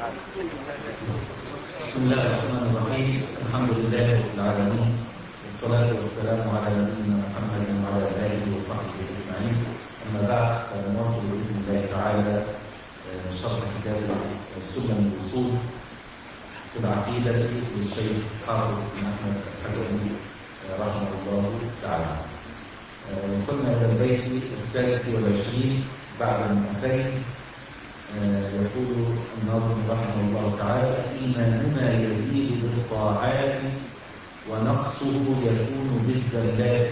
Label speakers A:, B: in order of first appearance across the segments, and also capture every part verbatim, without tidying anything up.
A: بسم الله الرحمن الرحيم. الحمد لله رب العالمين، والصلاة والسلام على نبينا محمد وعلى آله وصحبه أجمعين. أما بعد، فنواصل بإذن الله تعالى شرح كتاب سنن الأصول في العقيدة للشيخ حافظ بن أحمد الحكمي رحمه الله تعالى. وصلنا إلى البيت السادس والعشرين بعد المئتين. يقول الناظم رحمه الله تعالى: إيماننا يزيد بالطاعات ونقصه يكون بالزلات.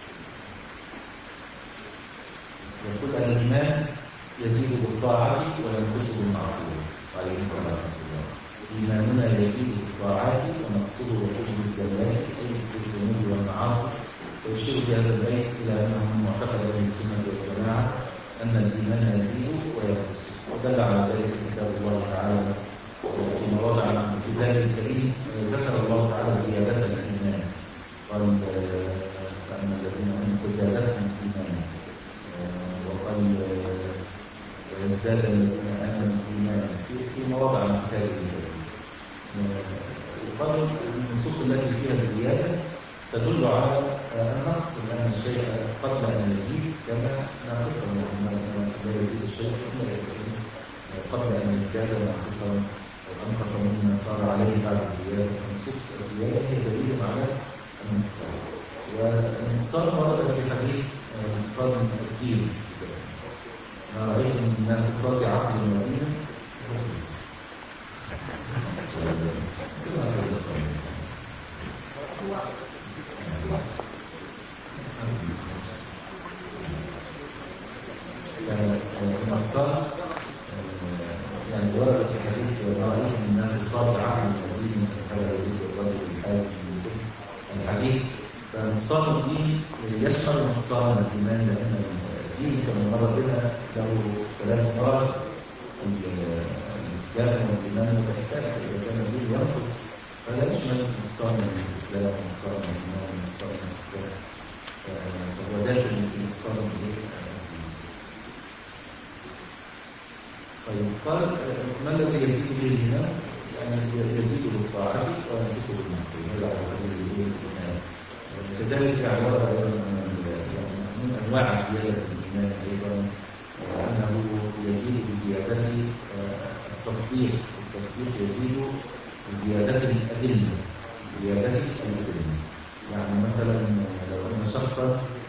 A: يقول الإيمان يزيد بالطاعة وينقص بالمعصية عليه الصلاة والسلام. إيماننا يزيد بالطاعات ونقصه يكون بالزلات، أي بالذنوب والمعاصي. ويشير في هذا البيت إلى أنه معتقد أهل السنة والجماعة أن الإيمان يزيد وينقص، ودل على ذلك كتاب الله تعالى في مواضع من الكتاب الكريم. ذكر الله تعالى زيادة الإيمان، قال فأما الذين آمنوا زادتهم إيمانا، وقال ويزداد الذين آمنوا إيمانا في مواضع من الكتاب الكريم. وقال النصوص التي فيها الزيادة تدل على النقص، لأن الشيء قبل أن يزيد كان ناقصا، لا يزيد الشيء قبل أن يزداد ناقصا أنقص مما صار عليه بعد الزيادة. النصوص الزيادة هي دليل على النقصان، والنقصان ورد في حديث نقصان الدين: ما رأيت من ناقصات عقل ودين النقصان. يعني ورد في حديث ما رأيت من ناقصات عقل ودين فلا يريد الرجل الحاجز من كل الحديث. فنقصان الدين يشمل نقصان الإيمان، لأن الدين كما مر بنا له ثلاث مرات: الإسلام والإيمان والإحسان. إذا كان الدين ينقص فلا يشمل نقصان الإسلام ونقصان الإيمان ونقصان الإحسان، فهو داخل في نقصان الدين. طيب، قال ما الذي يزيد به هنا؟ يعني يزيد بالطاعة وينقص بالمعصية، هذا على سبيل الإيمان. كذلك اعتبر أيضا من أنواع زيادة الإيمان أيضا أنه يزيد بزيادة التصديق. التصديق يزيد بزيادة الأدلة، زيادة الأدلة. يعني مثلا لو أن شخصا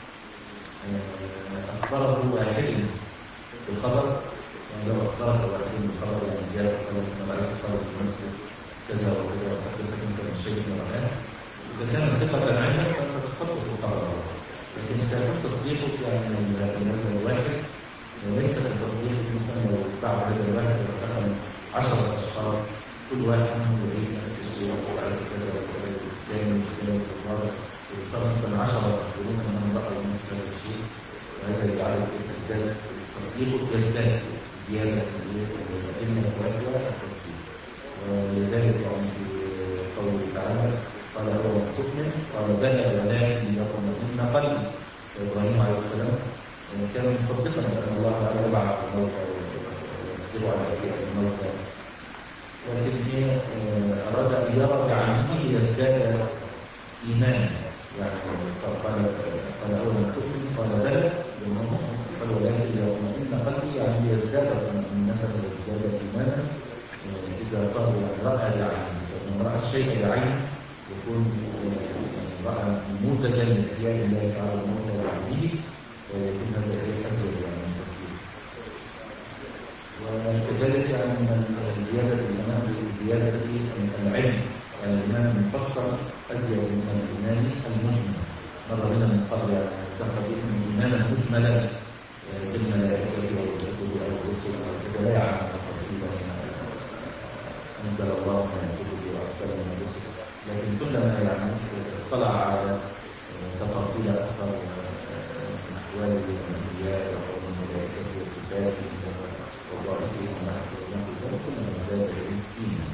A: أخبره واحد بالخبر، لو أخبرك واحد بالخبر يعني جاء خبر أن رأيت خبر في المسجد كذا وكذا وحدثك أنت من شيء من الرأي، إذا كان ثقة عنك فأنت تصدق بالخبر. لكن إذا كنت تصديقك يعني هذا الواحد ليس كتصديق مثلا لو بعد هذا الواحد دخل عشرة أشخاص كل واحد منهم يريد نفس الشيء ويعرف كذا وكذا والثاني والثالث والرابع، وصار مثلا عشرة يقولون أنهم رأوا نفس هذا الشيء، وهذا يعرف ازداد تصديقه، يزداد زيادة الأدلة التواتر التصديق. ولذلك يعني في قوله تعالى قال أولا تؤمن، قال بلى ولكن ليطمئن قلبي. إبراهيم عليه السلام كان مصدقا بأن الله تعالى يبعث الموتى ويقدر على إحياء الموتى، لكن هي أراد أن يرى بعينه ليزداد إيمانا. يعني فقال قال أولا تؤمن، قال بلى قال ولكن ليطمئن قلبي، يعني ليزداد طمأنينة ويزداد إيمانا إذا صار رأى بعينه. فمن رأى الشيء بعينه يكون رأى نموذجا لإحياء الله تعالى الموتى بعينه، ويكون هذا أسبب يعني التصديق. وكذلك يعني من زيادة الإيمان بزيادة العلم، يعني الإيمان المفصل أزيد من الإيمان المجمل. مر بنا من قبل استنبط إيمانا مجملا بالملائكة والكتب أو الرسل أو كذا، لا يعلم تفاصيل أنزل الله من الكتب وأرسل من الرسل، لكن كلما يعني اطلع على تفاصيل أكثر من أحوال الأنبياء وأحوال الملائكة وصفاتهم ووظائفهم ونحو ذلك كلما ازداد إيمانا.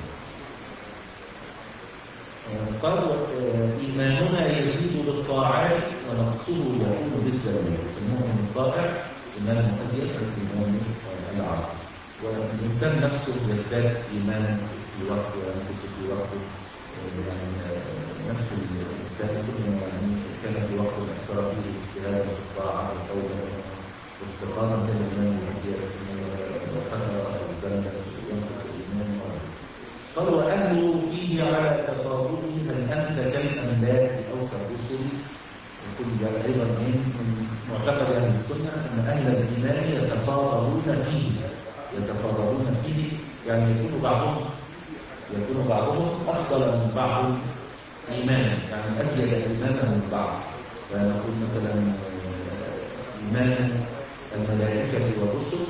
A: قال إيماننا يزيد بالطاعات ونقصه يكون بالزلات. المؤمن الطائع إيمان أزيد من الإيمان العاصي. والإنسان نفسه يزداد إيمانا في وقته وينقص في وقته. يعني نفس الإنسان كل ما يعني كان في وقت أكثر فيه اجتهادا في الطاعة وتوبة واستقامة كان الإيمان يزيد، وفترة أو زمن ينقص الإيمان. قال وأهل فيه على تفاضله، هل أنت كالأملاك أو كالرسل؟ يقول ده أيضا من معتقد أهل السنة أن أهل الإيمان يتفاضلون فيه يتفاضلون فيه يعني يكون بعضهم يكون بعضهم أفضل من بعض إيمانا، يعني أزيد إيمانا من بعض. فنقول مثلا إيمان الملائكة والرسل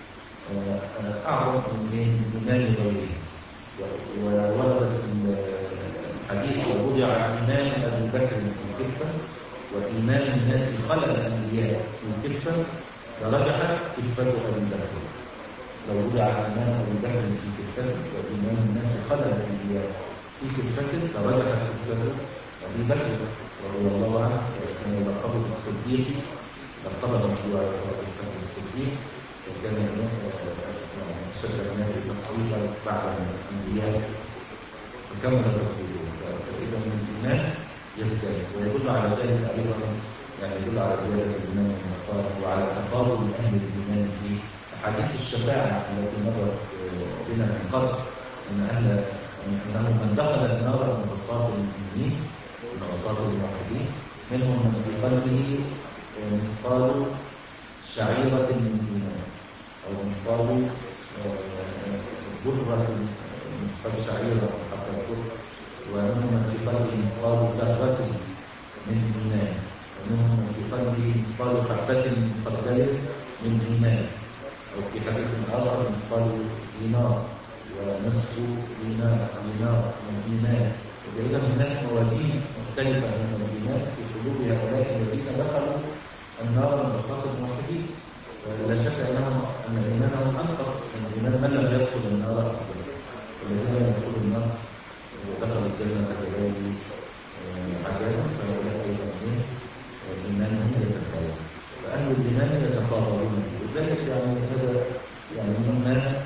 A: أعظم من إيمان غيرهم. وورد الحديث ووضع إيمان أبي بكر في كفة وإيمان الناس خلل الأنبياء في كفة فرجحت كفة أبي بكر. لو وضع إيمان أبي بكر في كفة وإيمان الناس خلل الأنبياء في كفة فرجحت كفة أبي بكر رضي الله عنه، كان يلقب بالصديق، لقب الرسول عليه الصلاة والسلام بالصديق، وكان شد الناس تصويبا بعد الأنبياء وكمل تصويبه. فإذا من الإيمان يزداد، ويدل على ذلك أيضا يعني يدل على زيادة الإيمان والنصارى وعلى تفاضل أهل الإيمان في أحاديث الشفاعة التي مرت بنا من قبل، أن أهل أنه من دخل النار من عصاة المؤمنين من عصاة الموحدين منهم من في قلبه مثقال شعيرة من الإيمان أو مثقال برة مثقال شعيرة حتى الكفر، ومنهم من في قلبه مثقال ذرة من إيمان، ومنهم من في قلبه مثقال حبة من خردل من إيمان، أو في حديث آخر مثقال دينار ونصف دينار دينار من إيمان. وإذا هناك موازين مختلفة من الإيمان في قلوب هؤلاء الذين دخلوا النار من عصاة الموحدين. لا شك أنهم أن إيمانهم أنقص من إيمان من لم يدخل النار أصلا، والذين لم يدخلوا النار ودخلوا الجنة بغير عذاب فهؤلاء أيضا إيمانهم يتفاوت. فأهل الإيمان يتفاوتون، وذلك يعني هذا يعني مما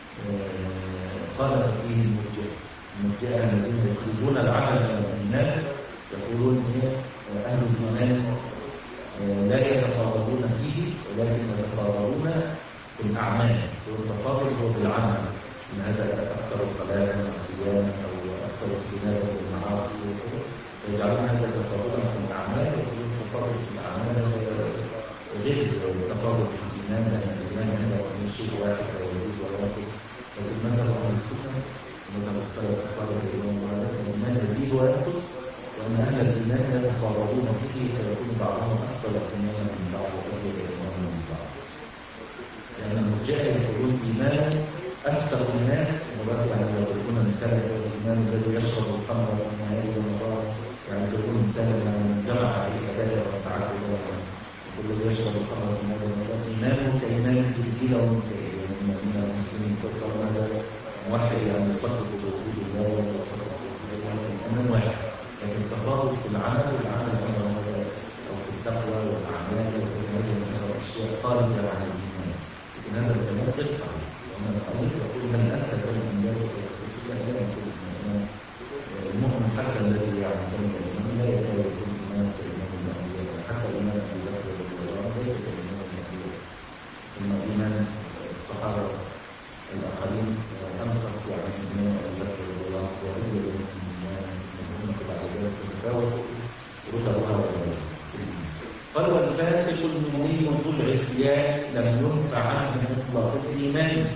A: خالف فيه المرجئة. المرجئة الذين يخرجون العمل من الإيمان يقولون أهل الإيمان لا يتفاضلون فيه ولكن يتفاضلون في الأعمال، والتفاضل هو بالعمل، إن هذا أكثر صلاة أو صيام أو أكثر اجتنابا للمعاصي ويجعلون هذا تفاضلا في الأعمال، ويقولون التفاضل في الأعمال غير التفاضل في الإيمان، لأن الإيمان عنده من شيء واحد ويزيد وينقص. لكن مذهب أهل السنة مذهب السلف الصالح الإيمان يزيد وينقص، وأن أهل الإيمان يتفاضلون فيه فيكون بعضهم أكثر إيمانا من بعض وأزيد إيمانا من بعض. لأن المرجئة يقولون إيمانا أكثر الناس، يعني يضربون مثالا الإيمان الذي يشرب الخمر في نهاية رمضان، يعني يضربون مثالا من جمع الهدايا والتعدد الذي يشرب الخمر في نهاية رمضان إيمانه كإيمان الإنجيل من المسلمين، فطالما هذا موحد يعني يصدق بوجود الله ويصدق بوجود الله الإيمان واحد، لكن التفاضل في العمل والعمل أمر هذا أو في التقوى والأعمال وهذه الأشياء خارجة عن الإيمان. لكن هذا الكلام غير صحيح. وأن الأمر يقول هل أنت كالأنبياء والرسل؟ لا لا يكون الإيمان المؤمن حتى الذي يعلم الإيمان لا يكاد يكون إيمان كإيمان الأنبياء، حتى إيمان أبي بكر رضي الله عنه ليس كإيمان الأنبياء، ثم إيمان الصحابة الآخرين أنقص يعني إيمان أبي بكر رضي الله عنه وأزيد من إيمان المؤمن بعد ذلك تتفاوت رتبها ومنازلها. قال والفاسق المؤمن ذو العصيان لم ينفع عنه مطلق الإيمان،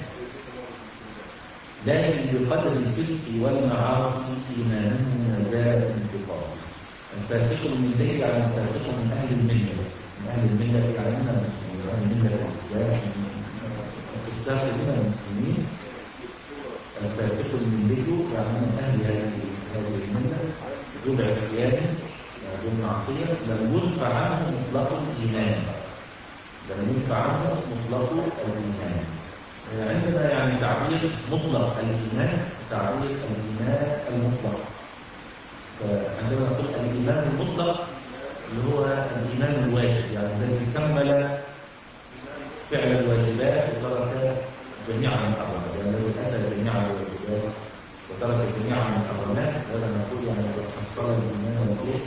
A: لكن بقدر الفسق والمعاصي إيمانه ما زال انتقاصا. الفاسق الملي يعني الفاسق من أهل الملة، من أهل الملة يعني من المسلمين، أهل الملة الإسلام الفساق من المسلمين. الفاسق الملي يعني من أهل هذه الملة ذو العصيان ذو المعصية لم ينفع عنه مطلق الإيمان، لم ينفع عنه مطلق الإيمان. عندنا يعني تعبير مطلق الإيمان تعبير الإيمان المطلق. فعندما نقول الإيمان المطلق اللي هو الإيمان الواجب، يعني الذي كمل فعل الواجبات وترك جميع المحرمات، يعني الذي اتى جميع الواجبات وترك جميع المحرمات، هذا نقول يعني قد حصل الايمان الايه؟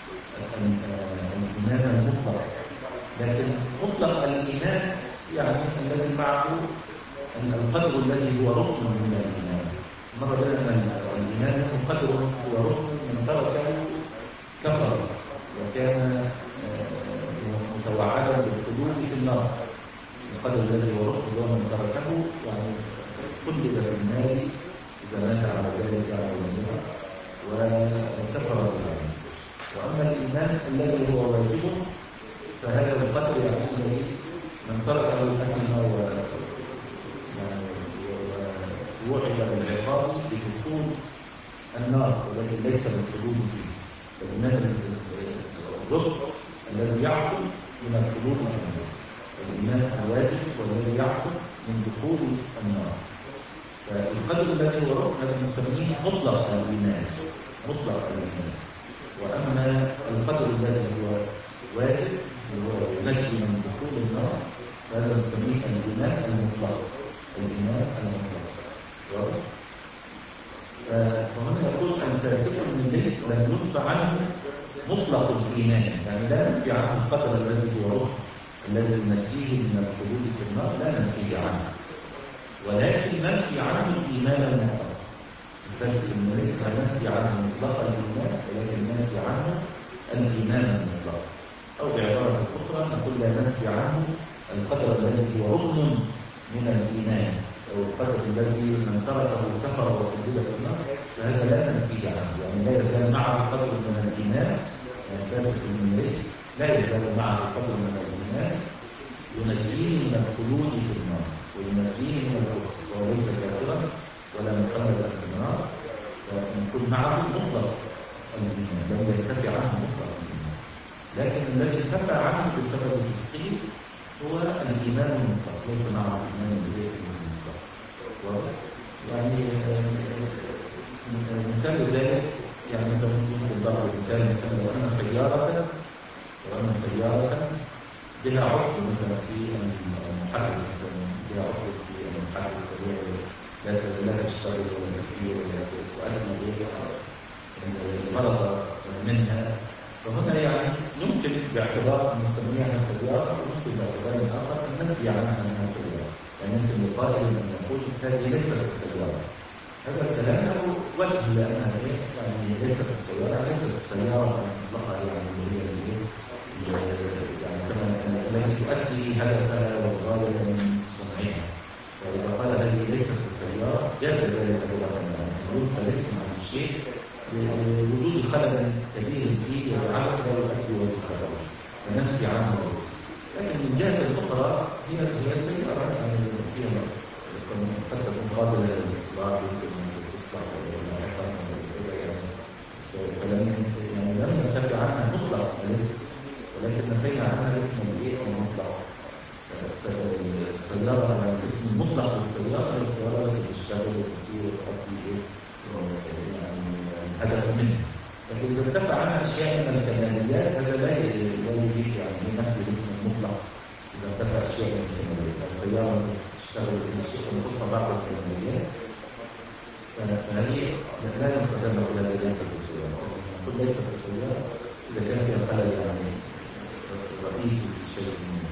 A: الايمان المطلق. لكن مطلق الايمان يعني الذي معه القدر الذي هو ركن من الايمان. مر بنا ان الايمان قدر هو ركن من تركه كفر وكان متوعدا بالخلود في النار. القدر الذي هو ركن هو من تركه يعني خلد في النار اذا مات على ذلك يعني وكفر بالله. واما الايمان الذي هو واجب فهذا القدر يعني الذي من تركه اثم يعني ووعد بالعقاب بدخول النار والذي ليس بالخلود فيه. فالايمان الركن الذي يعصم من الخلود في النار، الإيمان الواجب والذي يعصم من دخول النار. فالقدر الذي هو ركن هذا نسميه مطلق الإيمان، مطلق الإيمان. وأما القدر الذي هو واجب اللي هو ينجي من دخول النار فهذا نسميه الإيمان المطلق، الإيمان المطلق. واضح؟ فهنا يقول الفاسق الملي لم ينفع عنه مطلق الإيمان، يعني لا ننفي عنه القدر الذي هو ركن الذي ننفيه من الخلود في النار، لا ننفيه عنه، ولكن ننفي عنه الإيمان المطلق. الفاسق الملي لا ننفي عنه مطلق الإيمان ولكن ننفي عنه الإيمان المطلق. أو بعبارة أخرى نقول لا ننفي عنه القدر الذي هو ركن من الإيمان، أو القدر الذي من تركه كفر وخلد في النار، فهذا لا ننفيه عنه، يعني لا يزال معه قدر من الإيمان. الفاسق الملي لا يزال معه قدر من الإيمان ينجيه من الخلود في النار وينجيه من الكفر، وهو ليس كافرا ولا مخلدا في النار، فنكون معه مطلق الإيمان، لم يرتفع عنه مطلق الإيمان. لكن الذي ارتفع عنه بسبب الفسق هو الإيمان المطلق، ليس معه الإيمان المطلق. واضح؟ يعني مثال ذلك يعني مثلا ممكن ضرب مثال مثلا لو أن سيارة لو أن سيارة بها عطل مثلا في المحرك، مثلا بها عطل في المحرك لا لا تشتغل ولا تسير ولا تؤدي الغرض منها، فهنا يعني يمكن باعتبار ان نسميها سياره ويمكن باعتبار اخر ان ننفي عنها انها سياره، يعني يمكن لقائل ان يقول هذه ليست السياره. هذا الكلام له وجه لانها يعني ليست السياره، ليست السياره المطلقه يعني اللي هي يعني كما التي تؤدي هدفها والغايه من صنعها. فاذا قال هذه ليست السياره جاز ذلك لغه، يعني ينقل الاسم عن الشيء لوجود خلل كبير فيه يجعله لا يؤدي وظيفته فننفي عنه الوظيفه. لكن من جهه اخرى هي هي سياره يعني فيها قد تكون قابله للاصلاح تصلح لاحقا يعني يعني لم ننتفع عنها مطلق الاسم، ولكن نفينا عنها الاسم الايه المطلق. السياره على الاسم المطلق للسياره هي السياره التي تشتغل وتسير وتؤدي ايه يعني هدف منه. لكن اذا ارتفع عنها اشياء من الكماليات هذا لا يجيب يعني نفي الاسم المطلق. اذا ارتفع اشياء من الكماليات السياره تشتغل وتسير ونقصها بعض الكماليات فهذه لا نستطيع ان نقول هذه ليست السياره، نقول ليست السياره اذا كان فيها خلل يعني رئيسي في شيء منها.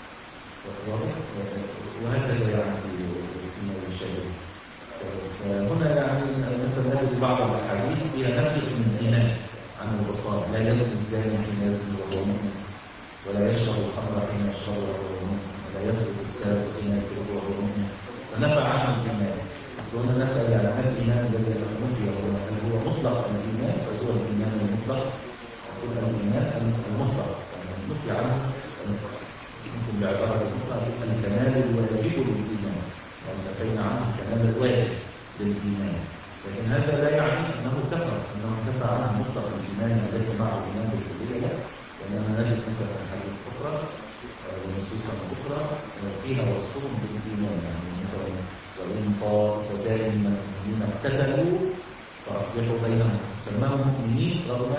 A: وهكذا يعني فيما يشابه. فهنا يعني مثلا نجد بعض الاحاديث فيها نفي اسم الايمان عن البصار، لا يزني الزاني حين يزني وهو مؤمن، ولا يشرب الخمر حين يشرب وهو مؤمن، ولا يسرق السارق حين يسرق وهو مؤمن، فنفى عنه الايمان. اصل هنا نسال يعني ما الايمان الذي نفي هنا؟ هل هو مطلق الايمان فهو الايمان المطلق؟ نقول الايمان المطلق يعني نفي عنه يمكن بعباره اخرى الكمال الواجب للايمان، يعني نفينا عنه الكمال الواجب للايمان. لكن هذا لا يعني انه كفر، انه انتفى عنه مطلق الايمان ليس معه ايمان بالكليه، لا، لاننا نجد مثلا احاديث اخرى ونصوصا اخرى فيها وصفهم بالايمان، يعني مثلا وان طائفتان من المؤمنين اقتتلوا فاصلحوا بينهم، سماهم مؤمنين رغم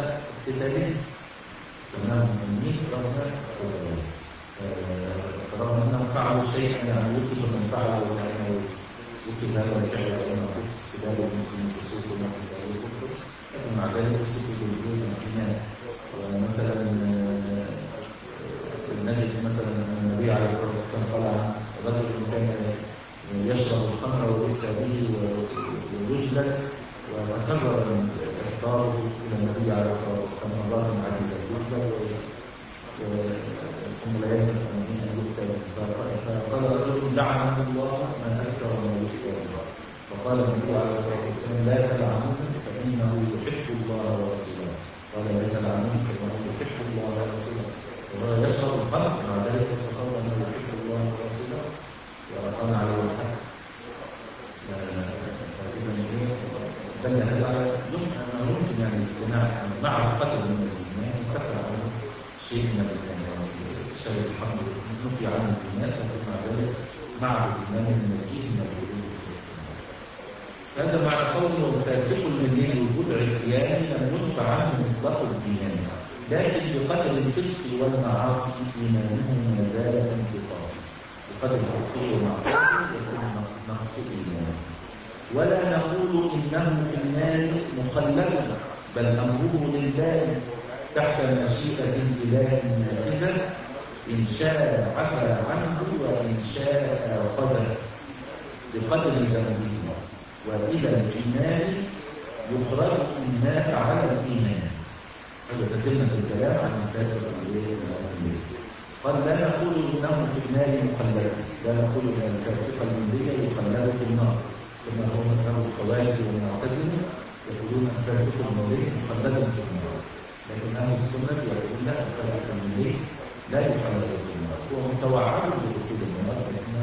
A: اقتتالهم، سماهم مؤمنين رغم اقتتالهم رغم انهم فعلوا شيئا يعني وصف من فعله كأنه وصف هذا الفعل كأنه كفر استدلال المسلم فسوق ونحن كفر، لكن مع ذلك وصف بالوجود الإيمان. ومثلا نجد مثلا أن النبي عليه الصلاة والسلام قال عن رجل كان يشرب الخمر ويؤتى به ويجلد، وتكرر إحضاره إلى النبي عليه الصلاة والسلام مرات عديدة يجلد ثم لا يجب أن يؤتى به. فقال رجل لعنه الله من أكثر من يفتى به. فقال النبي عليه الصلاة والسلام لا تلعنوه فإنه يحب الله ورسوله. قال لا تلعنوه فإنه يحب الله ورسوله. وهو يشرب الخمر مع ذلك يتصور أنه يحب الله ورسوله وأقام عليه الحد. بل هذا يمكن يعني الاجتماع مع قدر من الإيمان يكفر عنه شيء من الإيمان. شرب الخمر نفي عنه الإيمان، لكن مع ذلك مع الإيمان المجيد من الوجود. هذا معنى قوله فاسق الملي وجود عصيان لم ينفع عنه مطلق الإيمان، لكن بقدر الفسق والمعاصي إيمانه ما زال انتقاصا. بقدر الفسق والمعصية يكون نقص إيمانه. ولا نقول إنه في النار مخلد، بل أمره لله تحت مشيئة الإله النافذة، إن شاء عفا عنه وإن شاء قدر بقدر ذنبه. وإلى الجنان يخرج إن مات على الإيمان. هذا تتمة الكلام عن الفاسق الملي. قال لا نقول إنه في النار مخلد، لا نقول إن الفاسق الملي يخلد في النار كما هو مذهب الخوارج والمعتزلة، يقولون الفاسق الملي مخلد في النار. لكن أهل السنة يقولون الفاسق الملي لا يخلد في النار، هو متوعد بدخول النار لكنه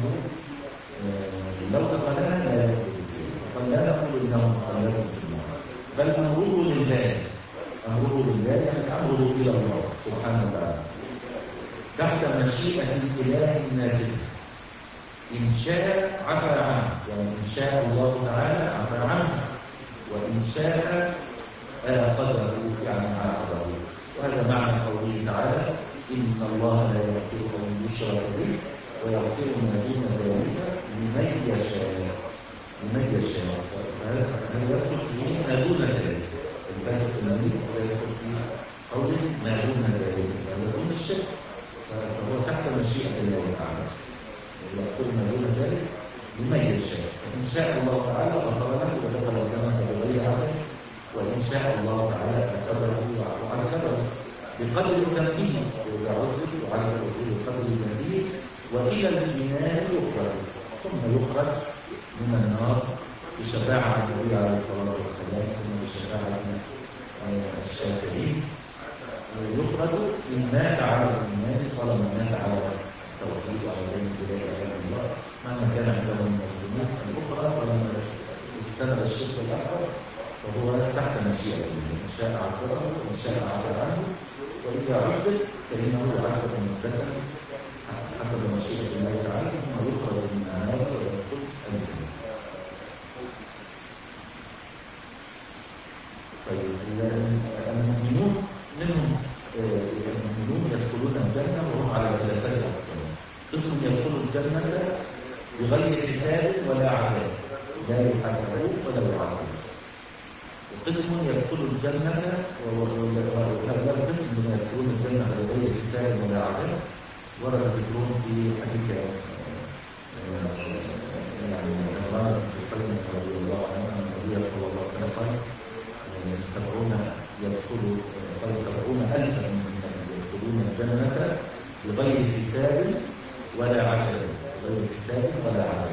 A: لو دخلها لا يدخل فيها. فقال لا نقول إنه مخلد في النار، بل أمره لله. أمره لله يعني أمره إلى الله سبحانه وتعالى تحت مشيئة الإله النافذ، إن شاء عفا عنه، يعني إن شاء الله تعالى عفا عنه، وإن شاء قدره يعني عاقبه. وهذا معنى قوله تعالى إن الله لا يغفر أن يشرك به ويغفر ما دون ذلك لمن يشاء. لمن يشاء فهذا يدخل فيه ما دون ذلك. الفاسق الملي يدخل فيه قوله ما دون ذلك، ما دون الشرك، فهو تحت مشيئة الله تعالى يغفر ما دون ذلك لمن يشاء. فإن شاء الله تعالى غفر له ودخل الجنة بغير عبث، وإن شاء الله تعالى عذبه وعذبه بقدر ذنبه وعذبه وعذبه بقدر ذنبه. وإلى الجنان يخرج، ثم يخرج من النار بشفاعة النبي عليه الصلاة والسلام، ثم بشفاعة الشافعين. يخرج من مات على الإيمان، قال من مات على التوحيد وعلى دين بلا إله إلا الله مهما كان عنده من الذنوب الأخرى، ولما اجتنب الشرك الأكبر فهو تحت مشيئة الله، إن شاء عذبه وإن شاء عفا عنه. وإذا عذب فإنه عذب مدة حسب مشيئة الله تعالى، ثم يخرج من النار ويدخل الجنة. طيب المؤمنون منهم المؤمنون يدخلون الجنة وهم على ثلاثة أقسام. قسم يدخل الجنة بغير حساب ولا عذاب، لا يحاسبون ولا يعذبون. وقسم يدخل الجنة وهذا القسم من يدخلون الجنة بغير حساب ولا عذاب ورد ذكرهم في حديث يعني عمران بن سلمة رضي الله عنه أن النبي صلى الله عليه وسلم قال سبعون يدخل قال سبعون ألفا يدخلون الجنة بغير حساب ولا عذاب، بغير حساب ولا عذاب.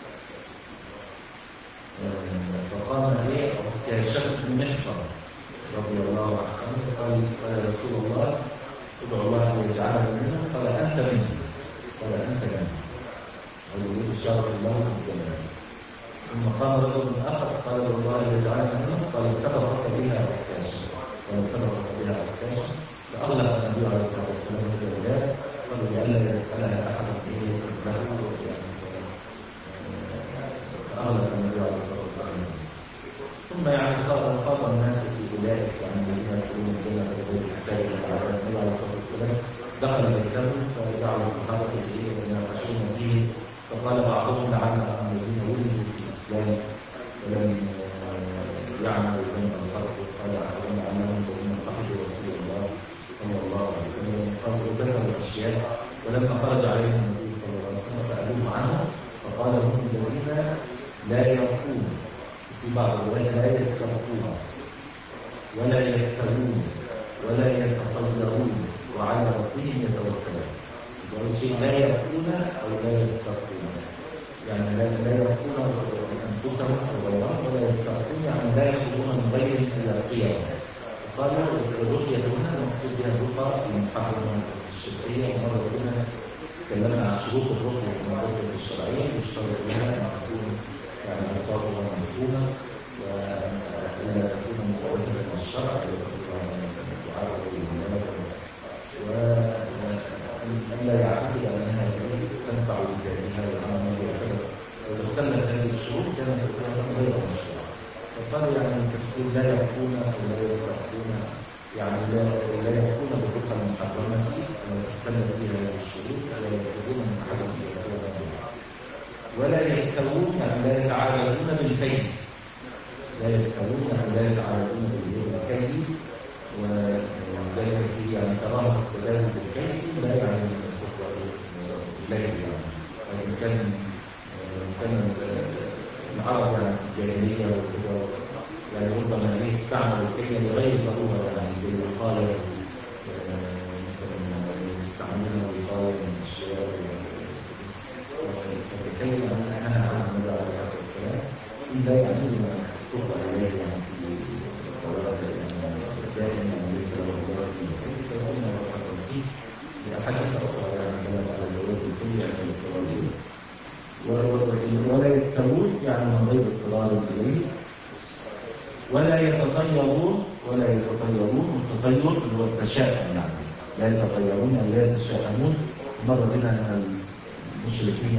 A: فقام إيه كشفت المحصن رضي الله عنه قال قال يا رسول الله ادعو الله أن يجعلنا منهم، قال أنت منهم، قال أنت منهم، ويريد الشرف الله بالجنة. ثم قام رجل آخر قال والله يجعلنا منهم، قال سبقت بها عكاشا، قال سبقت بها عكاشا. فأغلق النبي عليه الصلاة والسلام الجواب، قال لئلا يسألها أحد به يسأل له، فأغلق النبي عليه الصلاة والسلام. ثم يعني خاض الناس في أولئك يعني الذين يدخلون الجنة بغير حساب ولا عذاب. النبي عليه الصلاة والسلام دخل بيته فجعل الصحابة يتناقشون فقال بعضهم لعل الذين ولدوا في الاسلام ولم يعملوا ذنبا قط، قال احدهم لعلهم الذين صحبوا رسول الله صلى الله عليه وسلم قالوا ذكروا اشياء ولما خرج عليهم النبي صلى الله عليه وسلم سالوه عنه فقال هم الذين لا يرقون، في بعض الروايات لا يسترقون ولا يكتوون ولا يتطيرون وعلى ربهم يتوكلون. أول شيء لا يرقون أو لا يسترقون، يعني لا لا يرقون أنفسهم أو غيرهم ولا يسترقون، يعني لا يأخذون من غيرهم إلى القيام. قالوا الرقية هنا المقصود بها الرقى المحرمة الشرعية، ومرة هنا تكلمنا عن شروط الرقية في الرقية الشرعية يشترط لها أن تكون يعني ألفاظها مفهومة ولا تكون مخالفة للشرع يستطيع أن تعرض للملائكة وأن لا يعتقد أنها تنفع لذاتها وأنها هي سبب. لو اختلت هذه الشروط كانت الرقية غير مشروعة. فقالوا يعني التفسير لا يكون أو لا يستحقون، يعني لا لا يكون بالرقى المحرمة لو اختلت فيها هذه الشروط ولا يكون من أحد ولا يكتوون، يعني لا يتعاملون بالكيد، لا يكتوون يعني لا يتعاملون بالكيد، ودائما في يعني كراهة التداول بالكيد لا يعني الليل يعني، لكن كان كان العرب يعني في الجاهلية وكده يعني ربما يستعملوا الكيد لغير ضرورة، يعني زي الوقاية مثلا يستعملون الوقاية من الأشياء فكي نهى عن النبي عليه الصلاه والسلام الا يعني ما تطلق عليه يعني في قواعد يعني دائما ليس له الله فيه فيكون حصل فيه لاحاديث اخرى يعني دلت على الجواز الكلي عند الاضطرارين ولا يكتوون يعني من غير اضطرار اليه ولا يتطيرون ولا يتطيرون التطير اللي هو التشاؤم يعني لا يتطيرون يعني لا يتشاءمون. مر بنا ان المشركين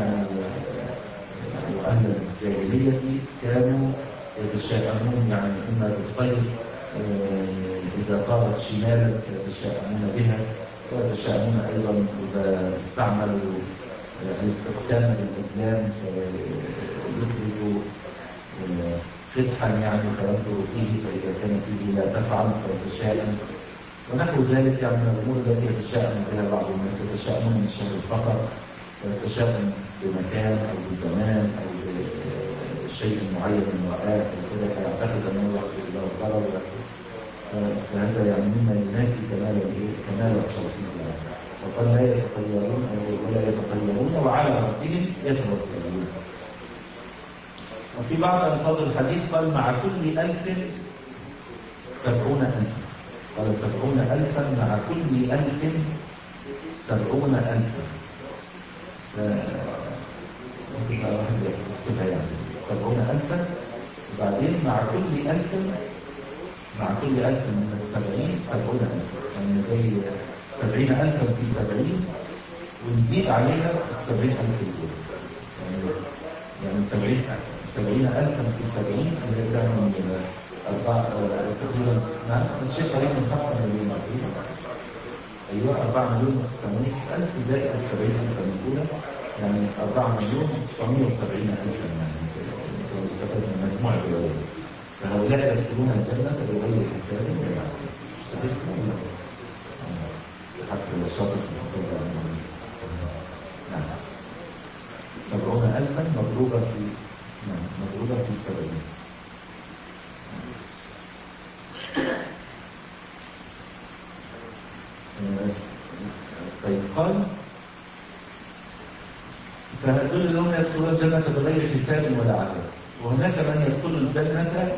A: وأهل الجاهلية كانوا يتشاءمون يعني إما بالطير إذا طارت شمالا يتشاءمون بها، ويتشاءمون أيضا إذا استعملوا الاستقسام بالأزلام يخرجوا قدحا يعني فينظر فيه فإذا كان فيه لا تفعل فيتشاءم ونحو ذلك يعني من الأمور التي يتشاءم بها بعض الناس. يتشاءمون من شهر الصفر ويتشاءم بمكان أو بزمان أو بشيء معين من رآه أو كده فيعتقد أنه يحصل له ضرر ويحصل، فهذا يعني مما ينافي كمال كمال التوحيد يعني. وقد لا يتطيرون ولا يتطيرون وعلى ربهم يتوكلون. وفي بعض ألفاظ الحديث قال مع كل ألف سبعون ألفا، قال سبعون ألفا مع كل ألف سبعون ألفا، ممكن بقى واحد يحسبها يعني سبعون ألفا وبعدين مع كل ألف مع كل ألف من السبعين سبعون ألفا، يعني زي سبعين ألفا في سبعين ونزيد عليها السبعين ألف الأولى، يعني يعني سبعين سبعين ألفا في سبعين اللي هي تعمل أربعة تقريبا نعم شيء قريب من خمسة مليون تقريبا. أيوة أربعة مليون وتسعمائة ألف زائد السبعين ألف الأولى، يعني أربعة مليون وتسعمائة وسبعين ألفا، يعني مستفاد من مجموع الروايات. فهؤلاء يدخلون الجنة بغير حساب ولا يستحقون حتى الشاطر في الحساب. نعم سبعون ألفا مضروبة في نعم مضروبة في سبعين. طيب قال فهذول اللي هم يدخلون الجنة بغير حساب ولا عذاب، وهناك من يدخل الجنة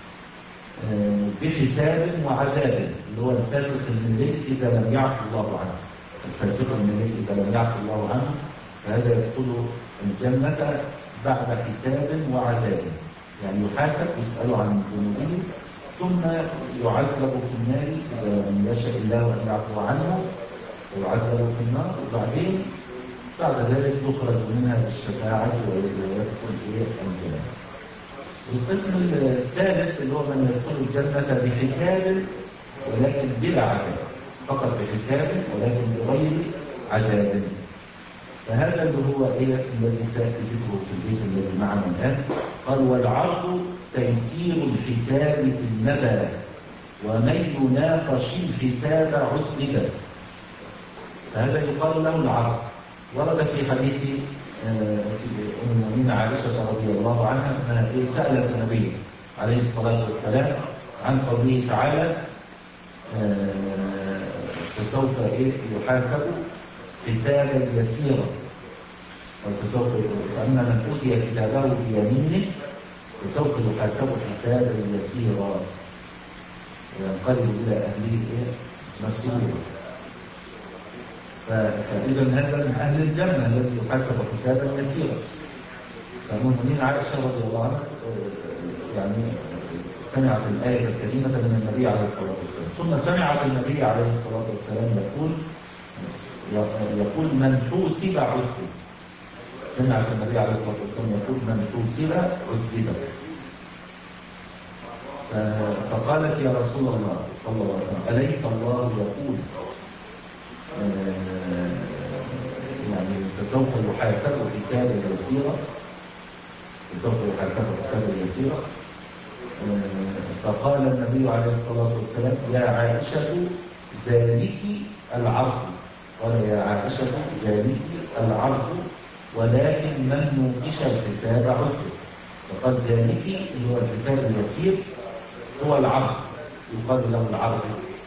A: بحساب وعذاب اللي هو الفاسق الملي إذا لم يعفو الله عنه. الفاسق الملي إذا لم يعفو الله عنه فهذا يدخل الجنة بعد حساب وعذاب، يعني يحاسب يسأل عن ذنوبه ثم يعذب في النار إذا لم يشاء الله أن يعفو عنه ويعذب في النار، وبعدين بعد ذلك يخرج منها بالشفاعة ويدخل في الجنة. القسم الثالث اللي هو من يدخل الجنة بحساب ولكن بلا عذاب، فقط بحساب ولكن بغير عذاب. فهذا اللي هو إيه الذي سيأتي ذكره في البيت الذي معنا الآن. قال: والعرض تيسير الحساب في الندى، ومن يناقش الحساب عذب. فهذا يقال له العرض. ورد في حديث أم المؤمنين عائشة رضي الله عنها أنها سألت النبي عليه الصلاة والسلام عن قوله تعالى: فسوف يحاسب حسابا يسيرا، أو فسوف فأما من أوتي كتابه بيمينه فسوف يحاسب حسابا يسيرا وينقلب إلى أهله مسرورا. فإذا هذا من أهل الجنة الذي يحاسب حسابا يسيرا. فأم المؤمنين عائشة رضي الله عنها يعني سمعت الآية الكريمة من النبي عليه الصلاة والسلام، ثم سمعت النبي عليه الصلاة والسلام يقول يقول من حوسب عذب. سمعت النبي عليه الصلاة والسلام يقول: من حوسب عذب. فقالت: يا رسول الله صلى الله عليه وسلم، أليس الله يقول يعني فسوف يحاسب حسابا يسيرا، فسوف يحاسب حسابا يسيرا؟ فقال النبي عليه الصلاة والسلام: يا عائشة ذلك العرض. قال: يا عائشة ذلك العرض، ولكن من نوقش الحساب عذب. فقال: ذلك اللي هو الحساب اليسير هو العرض، يقال له العرض،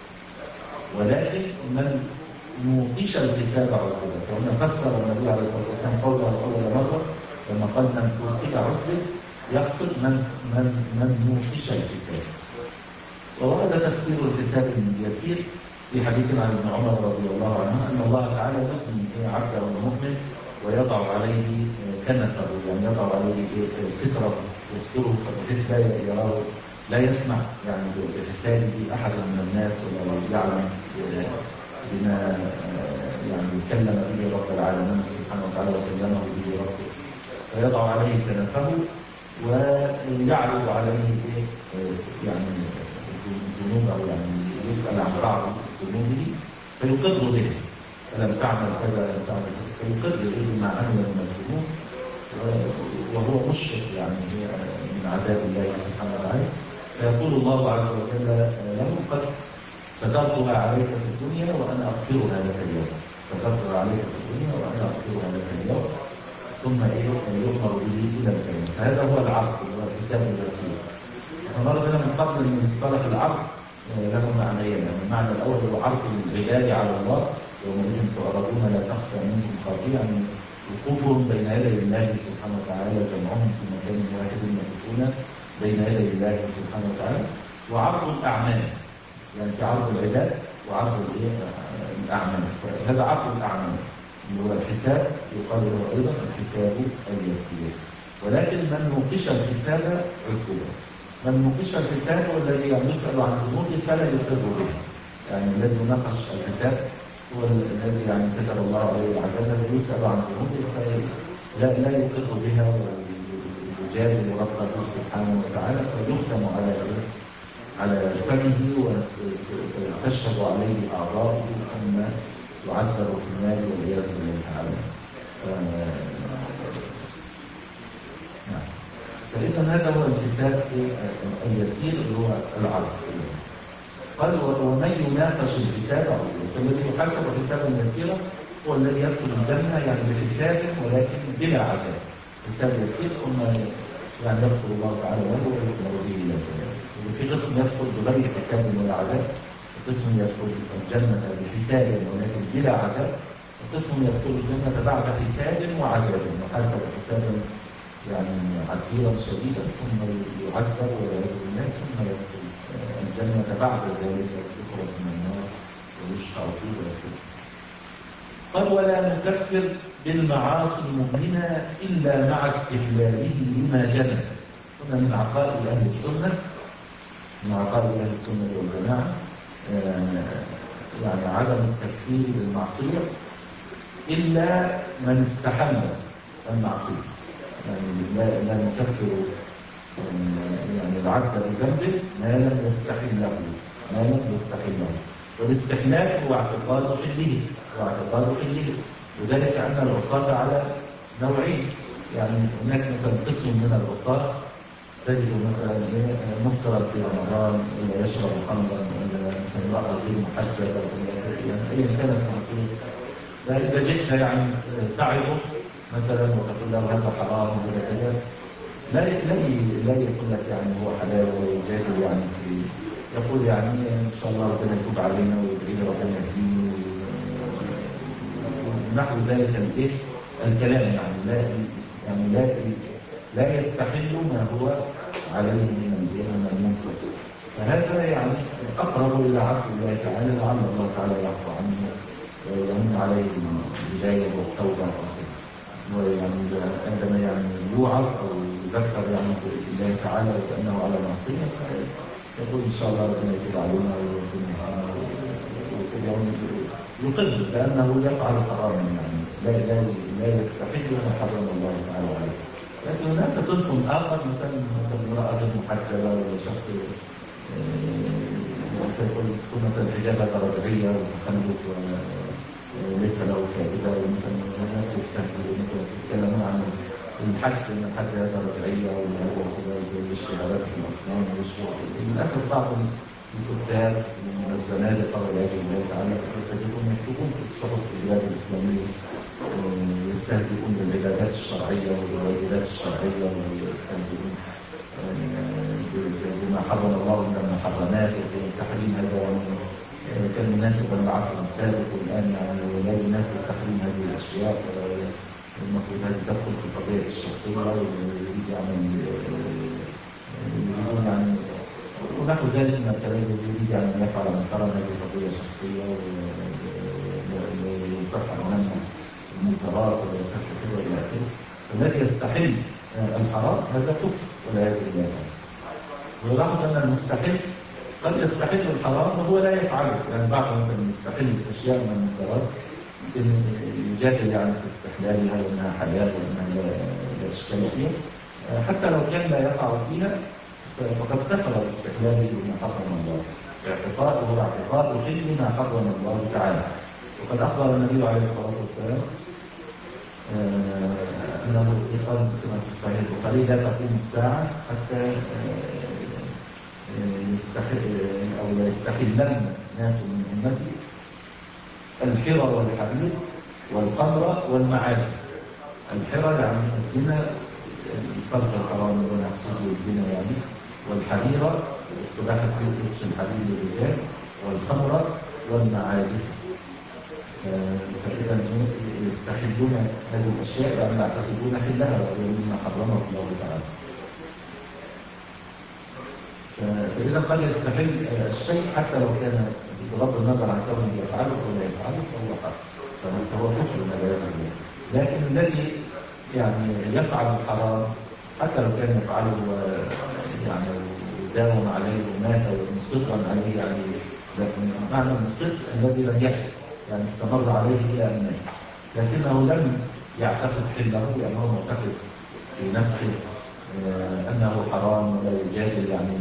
A: ولكن من نوقش الحساب عذب. فهنا فسر النبي عليه الصلاة والسلام قوله أول مرة لما قال: من حوسب عذب، يقصد من من من نوقش الحساب. وورد تفسير الحساب اليسير في حديث عن ابن عمر رضي الله عنه أن الله تعالى يبني عبده المؤمن ويضع عليه كنفه، يعني يضع عليه ستره يستره بحيث لا يراه، لا يسمع يعني بحسابه أحد من الناس، ولا يعلم بما يعني كلم به رب العالمين سبحانه وتعالى وكلمه به ربه. فيضع عليه كنفه ويعرض عليه يعني ذنوبه، يعني يسأل عن بعض ذنوبه فيقر به: ألم تعمل كذا، ألم تعمل كذا، فيقر به بما عمل من الذنوب، وهو مشرك يعني من عذاب الله سبحانه وتعالى. فيقول الله عز وجل له: قد سترتها عليك في الدنيا وأنا أغفرها لك اليوم، سترتها عليك في الدنيا وأنا أغفرها لك اليوم. ثم إيه يؤمر به إلى الجنة. فهذا هو العرض، هو الحساب اليسير. فمر بنا من قبل من مصطلح العرض له معنيين. يعني المعنى الأول هو عرض العباد على الله، يومئذ تعرضون لا تخفى منكم خافية، يعني وقوفهم بين يدي الله سبحانه وتعالى، جمعهم في مكان واحد يقفون بين يدي الله سبحانه وتعالى. وعرض الأعمال، يعني في عرض العباد وعرض الأعمال. فهذا عرض الأعمال اللي هو الحساب، يقال له أيضا الحساب اليسير. ولكن من نوقش الحساب عذب. من نوقش الحساب هو الذي يسأل عن ذنوبه فلا يقر به، يعني الذي نقش الحساب هو الذي يعني كتب الله عليه العذاب، الذي يسأل عن ذنوبه فلا لا يقر بها ويجادل ربه سبحانه وتعالى، فيختم على على فمه وتشهد عليه أعضاؤه، ثم يعذب في النار والعياذ بالله تعالى. فإذا هذا هو الحساب اليسير اللي هو العرض. قال: ومن يناقش الحساب عذب. فالذي يحاسب حسابا يسيرا هو الذي يدخل الجنة يعني بحساب ولكن بلا عذاب، حساب يسير، ثم يعني يغفر الله تعالى له ويؤمر به الى الجنة. وفي قسم يدخل بغير حساب ولا عذاب، وقسم يدخل الجنة بحساب ولكن بلا عذاب، وقسم يدخل الجنة بعد حساب وعذاب، وحاسب حسابا يعني عسيرا شديدا ثم يعذب ويعذب الناس، ثم يدخل الجنة بعد ذلك يخرج من النار ويشفع فيه ويدخل. قال: ولا نكفر بالمعاصي المؤمنة إلا مع استحلاله لما جنى. هنا من عقائد أهل السنة، من عقائد أهل السنة والجماعة يعني عدم التكفير بالمعصية إلا من استحل المعصية. يعني لا, لا نكفر يعني العبد بذنبه ما لم يستحله، ما لم يستحله. والاستحلال هو اعتقاد حله، هو اعتقاد حله وذلك أن العصاة على نوعين. يعني هناك مثلا قسم من العصاة تجد مثلا مفترض في رمضان ولا يشرب خمرا ولا مثلا امرأة غير محجبة، يعني أيا كانت المصير، فإذا جئت يعني تعظه مثلا وتقول له هذا حرام وهذا كذا، لا لا لا يقول لك يعني هو حلال ويجادل يعني في، يقول يعني ان شاء الله ربنا يتوب علينا ويدعي ربنا يهديني ونحو ذلك الايه الكلام، يعني لا يعني لا لا يستحل ما هو عليه من من المنكر. فهذا يعني اقرب الى عفو الله تعالى، لعل الله تعالى يعفو عنه ويمن عليه الهدايه والتوبه، ويعني عندما يعني يوعظ او يذكر يعني بالله تعالى وكانه على معصيه يقول ان شاء الله ربنا يتوب علينا ويعني يقر بانه يفعل حراما، يعني لا لا لا يستحل ما حرم الله تعالى عليه. لكن هناك صنف اخر مثلا مثلا امراه محجبه ولا شخص تكون مثلا حجابها رجعيه وتخلف وليس له فائده، ومثلا الناس يستهزئون يتكلمون عن الحج ان الحج هذا رجعيه ولا هو كذا زي الاشتغالات في الاصنام للاسف بعض الكتاب من الزنادقه والعياذ بالله تعالى تجدهم يكتبون في الصحف في البلاد الاسلاميه يستهزئون بالعبادات الشرعيه والواجبات الشرعيه ويستهزئون بما حرم الله من المحرمات وتحريم هذا كان مناسبا للعصر السابق، والان يعني لا يناسب تحريم هذه الاشياء، المفروض هذه تدخل في القضيه الشخصيه ويريد يعمل يريدون يعني ونحو ذلك من الكلام يريد يعني ان يفعل محرم هذه قضيه شخصيه ويصح امامنا المنكرات ويصح كذا الى اخره. الذي يستحل الحرام هذا كفر والعياذ بالله. ورغم ان المستحل قد يستحل الحرام وهو لا يفعله، يعني بعض مثلا يستحل اشياء من المنكرات يمكن يجادل يعني في استحلالها وانها حلال وانها لا اشكال فيها، حتى لو كان لا يقع فيها فقد كفر باستحلاله بما حرم الله، اعتقاده اعتقاد حل ما حرم الله تعالى. وقد اخبر النبي عليه الصلاه والسلام انه قال كما في صحيح البخاري لا تقوم الساعه حتى يستحل او لا يستحلن ناس من امتي الحرى والحرير والخمر والمعازف. الحرى يعني الزنا، الفرق الحرام بين الحصول والزنا يعني، والحريرة استباحة لبس الحرير للرجال، والخمر والمعازف. فإذا يستحلون هذه الأشياء لأن يعتقدون حلها ومما حرمه الله تعالى. فإذا قد يستحل الشيء حتى لو كان بغض النظر عن كونه يفعله ولا يفعله فهو حق، فهو كفر والعياذ بالله. لكن الذي يعني يفعل الحرام حتى لو كان يفعله يعني داوم عليه ومات مصرا عليه، يعني لكن معنى المصر الذي لم يحل يعني استمر عليه الى ان مات، لكنه لم يعتقد حله لانه معتقد في نفسه انه حرام ولا يجادل يعني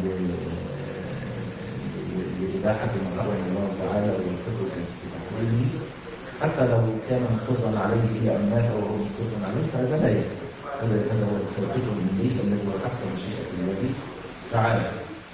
A: لاباحه ما حرم الله تعالى ويعتقد بتحريمه، حتى لو كان مصرا عليه الى ان مات وهو مصر عليه فهذا لا يكفي. هذا هذا هو الفاسق المليك الذي هو تحت مشيئه الله تعالى.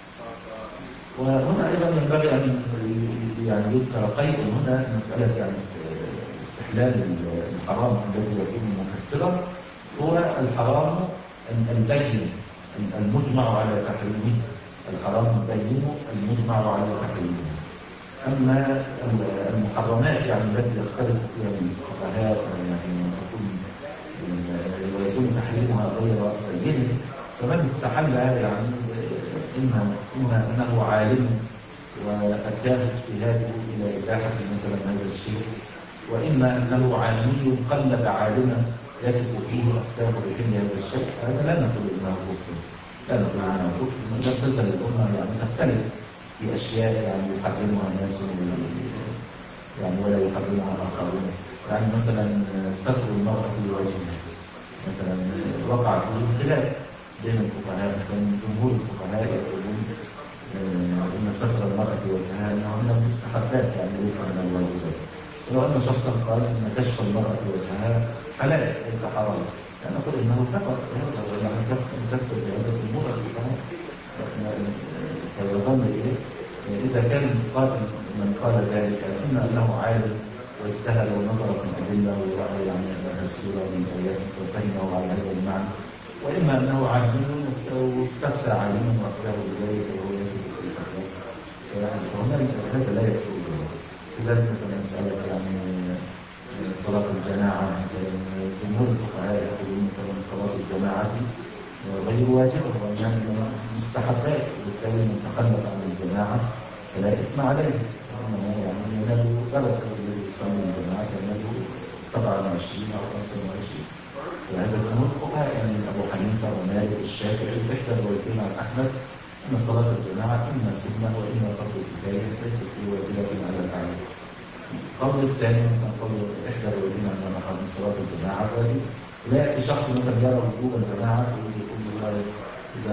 A: وهنا ايضا ينبغي ان يعني يذكر قيد هنا مساله يعني استحلال الحرام الذي يكون مكفرا هو الحرام البين المجمع على تحريمه، الحرام البين المجمع على تحريمه. اما المحرمات يعني التي يختلف فيها الفقهاء يعني تكون ويكون تحريمها غير بين، فمن استحلها يعني اما اما انه عالم واتاه اجتهاده الى اباحه مثلا هذا الشيء، واما انه عامي قلد عالما يثق فيه افتاه بحل هذا الشيء، هذا لا نقول انه كفر، لا نقول انه كفر، من تلك الامه يعني تختلف في اشياء يعني يحرمها ناس يعني ولا يحرمها اخرون. يعني مثلا ستر المراه لوجهها مثلا وقع فيه خلاف بين الفقهاء، مثلا جمهور الفقهاء يقولون ان ستر المراه لوجهها انه من المستحبات يعني ليس من الواجبات، ولو أن شخصا قال أن كشف المرأة وجهها حلال ليس حرام، يعني نقول إنه كفر بهذا يعني كفر بهذا الأمور الفقهاء. فيظل إيه؟ إذا كان قائل من قال ذلك إما أنه عالم واجتهد ونظر في الأدلة ورأى يعني تفسيرا من الآيات ففهمه على هذا المعنى، وإما أنه عالم واستفتى عالما وأفتاه بذلك وهو يجب الاستفتاء. فهنا هذا لا يجوز. كذلك مثلا مسألة يعني صلاة الجماعة، جمهور الفقهاء يقولون مثلا صلاة الجماعة غير واجبة وأنها من المستحبات، وبالتالي من تخلف عن الجماعة فلا إثم عليه، إنما يعني ينال درجة الذي يصلي الجماعة ينال سبعة وعشرين أو خمسة وعشرين. وهذا جمهور الفقهاء يعني أبو حنيفة ومالك والشافعي إحدى الروايتين عن أحمد أن صلاة الجماعة إما سنة وإما فرض كفاية ليست بواجبة على الأعلى. القول الثاني مثلا قول إحدى الروايتين عن أحمد صلاة الجماعة واجب. لا شخص مثلا يرى وجوب الجماعة يقول له إذا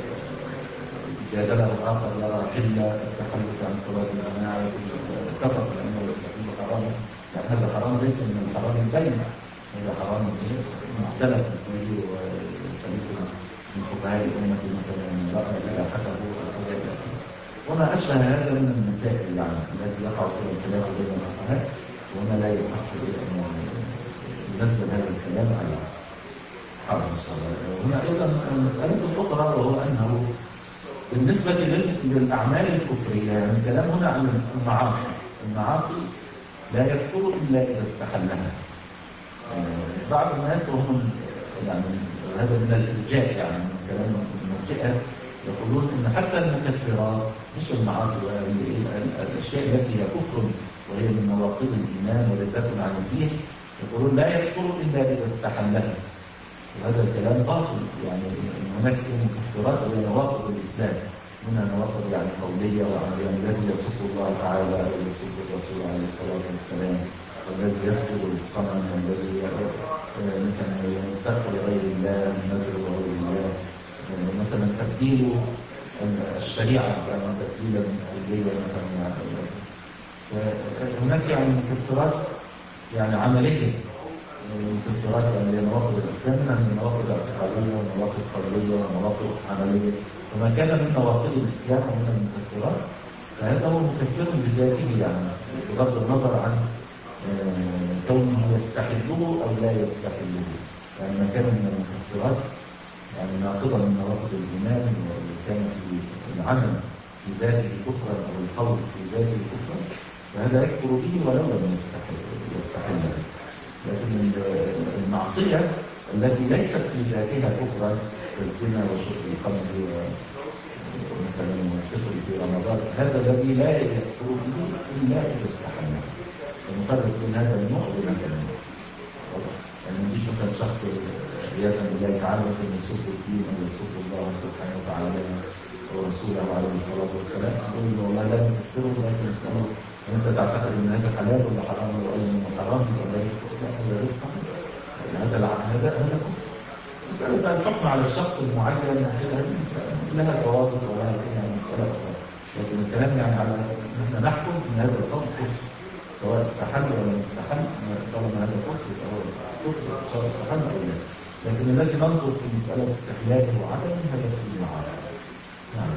A: جادله الآخر يرى حلة التخلف عن صلاة الجماعة كفر لأنه يستحيل حراما، يعني هذا حرام ليس من الحرام البين، هذا حرام مختلف فيه وخليط من فقهاء الأمة مثلا رأى إباحته أو وما أشبه هذا من المسائل يعني التي يقع فيها الخلاف بين الفقهاء، وهنا لا يصح أن ينزل هذا الكلام على حرام إن شاء الله. هنا أيضا المسألة الأخرى وهو أنه بالنسبة للأعمال الكفرية يعني الكلام هنا عن المعاصي، المعاصي لا يكفر إلا إذا استحلها. بعض الناس وهم يعني هذا من الإرجاء يعني من كلام المرجئة يقولون إن حتى المكفرات مش المعاصي الأشياء التي هي كفر وهي من نواقض الإيمان وردة عن الدين يقولون لا يكفر إلا إذا استحلها. وهذا الكلام باطل، يعني هناك مكفرات وهي نواقض الإسلام، منها نواقض يعني قولية وعملية، الذي يسب الله تعالى أو يسب الرسول عليه الصلاة والسلام، والذي يسجد للصنم، والذي مثلا يفتق لغير الله ينزل لغير الله، مثلا تبديل الشريعة يعني تبديلا كليا مثلا. هناك يعني مكفرات يعني عملية، مكفرات يعني نواقض الإسلام من النواقض الاعتقادية ونواقض قولية ونواقض عملية، وما كان من نواقض الإسلام ومن المكفرات فهذا هو مكفر بذاته يعني بغض النظر عن كونه يستحله أو لا يستحله. يعني ما كان من المكفرات يعني ناقضا من نواقض الإيمان وكان في العمل في ذاته كفرا أو القول في ذاته كفرا فهذا يكفر به ولو لم يستحله. لكن المعصية التي ليست في ذاتها كفرا كالزنا وشرب الخمر ومثلا الفطر في رمضان هذا الذي لا يكفر به إلا إذا استحله. ونفرق بين هذا النوع وهذا النوع. يعني ما يجيش مثلا شخص عياذا بالله تعالى مثلا يسب الدين او يسب الله سبحانه وتعالى ورسوله عليه الصلاه والسلام يقول له والله لا تكفره لكن اساله انت تعتقد ان هذا حلال ولا حرام ولا انه حرام ولا هذا غير صحيح. هذا هذا هذا مساله بقى الحكم على الشخص المعين كده هذه مساله لها ضوابط ولها يعني مساله اخرى، لكن الكلام يعني على ان احنا نحكم ان هذا القول كفر سواء استحل ولا استحل طالما هذا كفر فهو كفر سواء استحل او لا. لكن الذي ننظر في مساله استحلاله وعدمه هذا في المعاصي. نعم.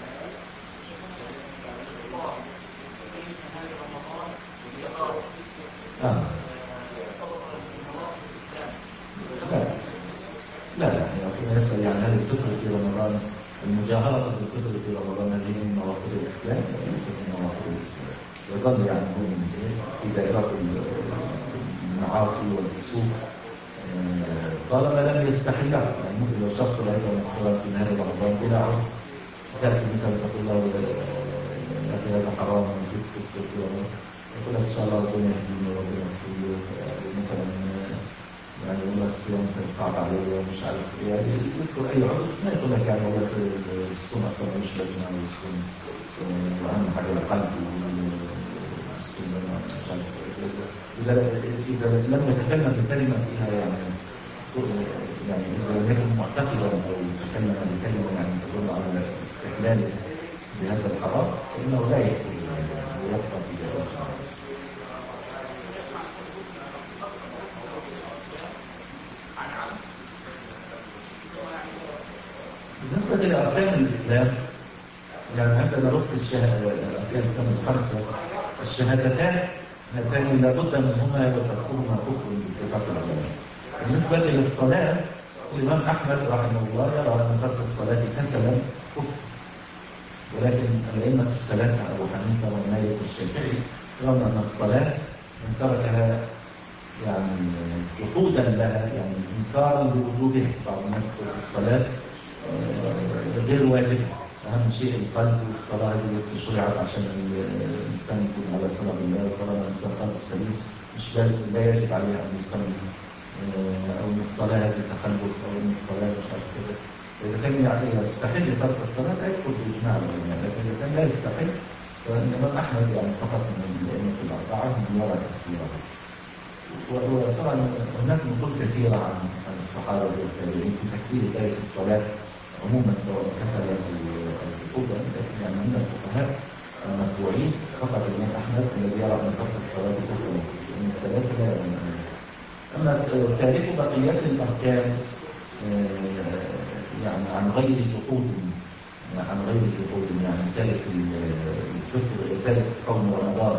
A: نعم. لا لا لا يسأل يعني هل الفطر في رمضان المجاهرة بالفطر في رمضان هذه من نواقض الإسلام؟ ليست من نواقض الإسلام. يظل يعني هو في دائرة المعاصي والفسوق طالما لم يستحلها. يعني ممكن لو شخص رأيته مفطرا في نهار رمضان بلا عذر تأتي مثلا تقول له هذا حرام يقول لك إن شاء الله ربنا يهديني وربنا يهديني مثلا يعني والله الصيام كان صعب علي ومش عارف ايه يعني يذكر اي عذر بس ما يقول لك يعني والله الصوم اصلا مش لازمه والصوم واهم حاجه القلب والصوم مش عارف اذا اذا لم يتكلم بكلمه فيها يعني يعني اذا لم يكن معتقدا او يتكلم بكلمه يعني تدل على استحلاله بهذا الحرام فانه لا يكفر ويبقى في ذلك. بالنسبة لأركان الإسلام، يعني عندنا ركن الشهادة، أركان الإسلام الخمسة، الشهادتان هاتان لابد منهما وتركهما كفر باتفاق العلماء. بالنسبة للصلاة، الإمام أحمد رحمه الله يرى أن ترك الصلاة كسلا كفر، ولكن الأئمة الثلاثة أبو حنيفة ومالك والشافعي يرون أن الصلاة من تركها يعني جحودا لها، يعني إنكارا لوجوبها. بعض الناس تقول الصلاة غير واجب، أهم شيء القلب، والصلاة دي بس شرعت عشان الإنسان يكون على صلاة بالله، وطالما الإنسان قلبه سليم مش لا يجب عليه أن يصلي، أو إن الصلاة هذه تخلف، أو إن الصلاة مش عارف كده. إذا كان يعني يستحل ترك الصلاة يدخل بإجماع العلماء، لكن إذا كان لا يستحل فالإمام أحمد يعني فقط من الأئمة الأربعة من يرى تكفيره. وطبعا هناك نقول كثيرة عن الصحابة والتابعين في تكفير تارك الصلاة عموما سواء كسلا أو جحودا، لكن يعني من الفقهاء المتبوعين فقط الإمام أحمد الذي يرى أن ترك الصلاة كسلا، من الثلاثة لا يرون. أما تارك بقيات الأركان يعني عن غير جحود، عن غير جحود يعني تارك الفطر، تارك الصوم رمضان،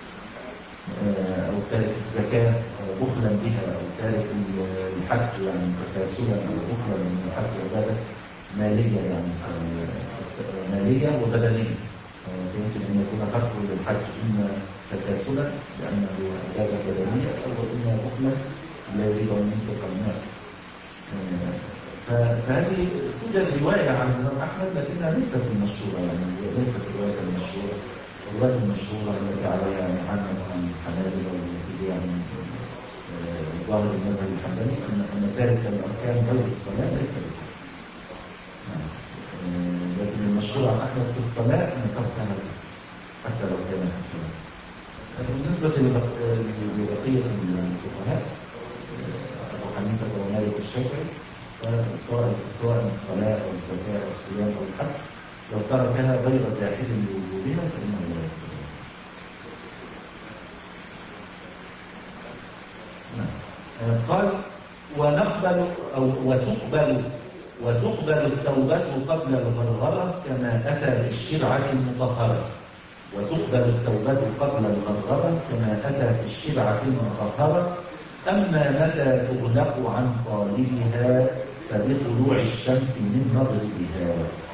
A: أو تارك الزكاة بخلا بها، أو تارك الحج يعني تكاسلا أو بخلا من الحج عبادة مالية، يعني مالية وبدنية. يمكن أن يكون حق للحج إما تكاسلا لأنه عبادة بدنية، أو إما بخلا لا يريد أن ينفق المال. فهذه توجد رواية عن الإمام أحمد لكنها ليست المشهورة، يعني ليست الرواية المشهورة. الرواية المشهورة التي عليها عامة الحنابلة والتي يعني ظاهر المذهب الحنبلي أن تارك الأركان غير الصلاة ليس بكفر. لكن المشهور عن أحمد في الصلاة أن تركها حتى لو كان حسنا. بالنسبة لبقية الفقهاء أبو حنيفة ومالك والشافعي، سواء سواء الصلاة أو الزكاة أو الصيام أو الحج لو تركها غير جاحد لوجوبها فإنه لا يكفر. قال ونقبل أو وتقبل وتقبل التوبة قبل الغرغرة كما أتى في الشرعة المطهرة. وتقبل التوبة قبل الغرغرة كما أتى في الشرعة المطهرة. أما متى تغلق عن طالبها فبطلوع الشمس من مغربها.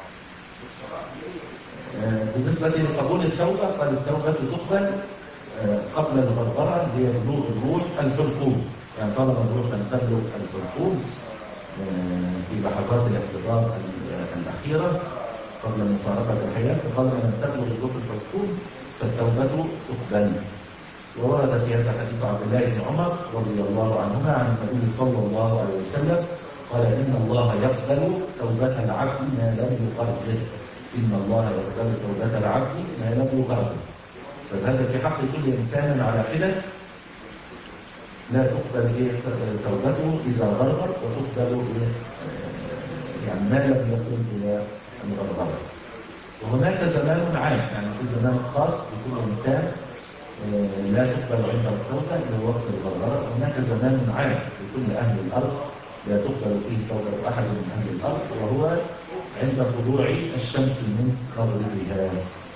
A: بالنسبة لقبول التوبة، قال التوبة تقبل قبل الغرغرة لبلوغ الروح الحلقوم، يعني طالما الروح لم تبلغ الحلقوم في لحظات الاحتضار الأخيرة قبل مفارقة الحياة، فطالما لم تبلغ الروح الحلقوم فالتوبة تقبل. وورد في هذا حديث عبد الله بن عمر رضي الله عنهما عن النبي صلى الله عليه وسلم قال إن الله يقبل توبة العبد ما لم يغرغر. إن الله يقبل توبة العبد ما لم يغرغر. فهذا في حق كل إنسان على حدة، لا تقبل إيه توبته إذا غرغر، وتقبل إيه يعني ما لم يصل إلى الغرغرة. وهناك زمان عام، يعني في زمان خاص بكل إنسان لا تقبل عنده التوبة إلى وقت الغرغرة. هناك زمان عام لكل أهل الأرض لا تقبل فيه توبة أحد من أهل الأرض، وهو عند طلوع الشمس من مغربها.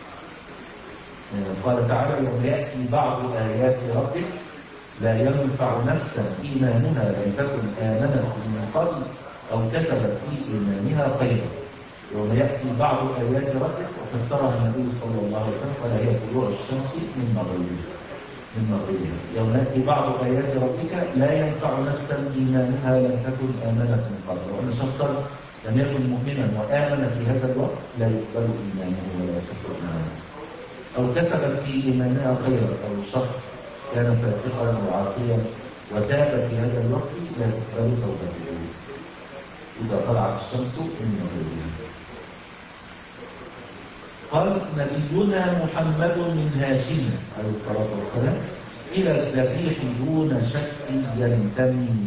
A: قال تعالى يوم يأتي بعض آيات ربك لا ينفع نفسا إيمانها لم تكن آمنت من قبل أو كسبت في إيمانها خيرا. يوم يأتي بعض آيات ربك، وفسرها النبي صلى الله عليه وسلم قال هي طلوع الشمس من مغربها من مغربها. يوم يأتي بعض آيات ربك لا ينفع نفسا إيمانها لم تكن آمنت من قبل. وأن شخصا لم يكن مؤمنا وآمن في هذا الوقت لا يقبل إيمانه ولا يصح إيمانه. أو كسبت في إيمانها خيرا، أو شخص كان فاسقا وعاصيا وتاب في هذا الوقت لا تقبل توبته إذا طلعت الشمس من مغربها. قال نبينا محمد من هاشم عليه الصلاة والسلام إلى الذبيح دون شك ينتمي.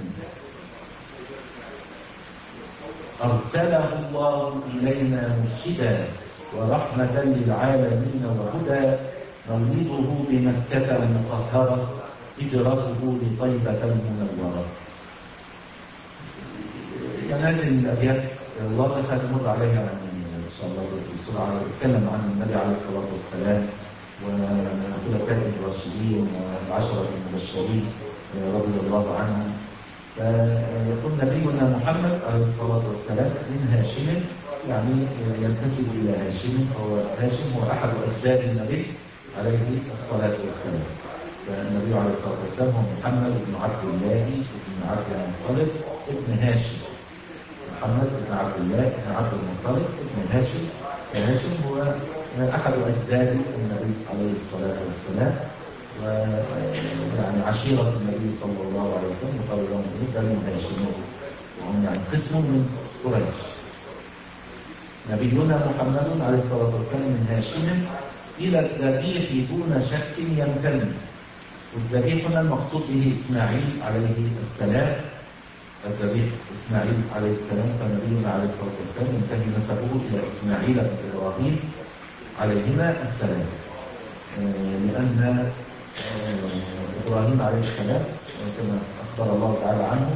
A: أرسله الله إلينا مرشدا ورحمة للعالمين وهدى. مولده بمكة المطهرة هجرته لطيبة المنورة. يعني هذه الأبيات واضحة نمر عليها يعني إن شاء الله بسرعة. نتكلم عن النبي عليه الصلاة والسلام والخلفاء الراشدين والعشرة المبشرين رضي الله عنهم. فيقول نبينا محمد عليه الصلاة والسلام من هاشم، يعني ينتسب إلى هاشم، هو هاشم هو أحد أجداد النبي عليه الصلاة والسلام. فالنبي عليه الصلاة والسلام هو محمد بن عبد الله بن عبد المطلب ابن هاشم. محمد بن عبد الله بن عبد المطلب ابن هاشم. هاشم هو أحد أجداد النبي عليه الصلاة والسلام، ويعني عشيرة النبي صلى الله عليه وسلم، وقال لهم بنو هاشم، وهم يعني قسم من قريش. نبينا محمد عليه الصلاة والسلام من هاشم إلى الذبيح دون شك ينتمي. والذبيح هنا المقصود به إسماعيل عليه السلام. الذبيح إسماعيل عليه السلام، فنبينا عليه الصلاة والسلام ينتهي نسبه إلى إسماعيل بن إبراهيم عليهما السلام، لأن إبراهيم عليه السلام كما أخبر الله تعالى عنه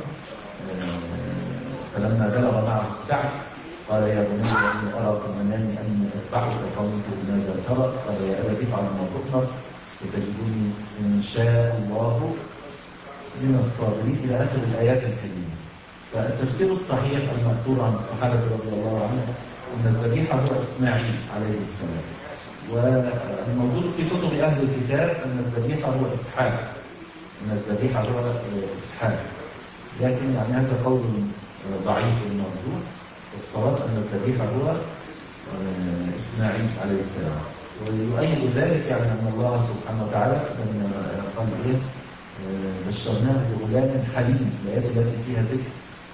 A: فلما بلغ معه السعي قال يا بني إني أرى في المنام أني أذبحك فانظر ماذا ترى، قال يا أبت افعل ما تؤمر ستجدني إن شاء الله من الصابرين إلى آخر الآيات الكريمة. فالتفسير الصحيح المأثور عن الصحابة رضي الله عنهم أن الذبيح هو إسماعيل عليه السلام، والموجود في كتب أهل الكتاب أن الذبيح هو إسحاق، أن الذبيح هو إسحاق، لكن يعني هذا قول ضعيف مرجوح. الصواب أن الذبيح هو إسماعيل عليه السلام. ويؤيد ذلك يعني أن الله سبحانه وتعالى لما قال إيه بشرناه بغلام حليم، الآيات التي فيها ذكر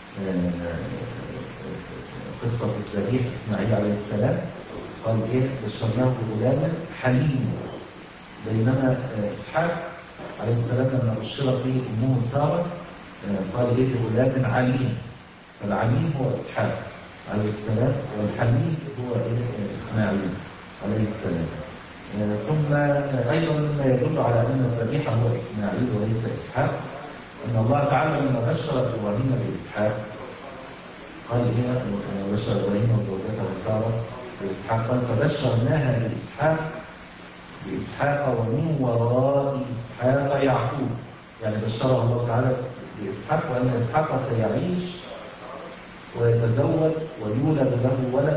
A: قصة الذبيح إسماعيل عليه السلام، قال إيه بشرناه بغلام حليم. بينما إسحاق عليه السلام لما بشرت به أمه سارة قال إيه بغلام عليم، فالعليم هو إسحاق عليه السلام، والحليم هو إيه إسماعيل عليه السلام. ثم أيضا مما يدل على أن الذبيح هو إسماعيل وليس إسحاق أن الله تعالى لما بشر إبراهيم بإسحاق قال هنا بشر إبراهيم وزوجته سارة بإسحاق، قال فبشرناها بإسحاق بإسحاق ومن وراء إسحاق يعقوب، يعني بشرها الله تعالى بإسحاق وأن إسحاق سيعيش ويتزوج ويولد له ولد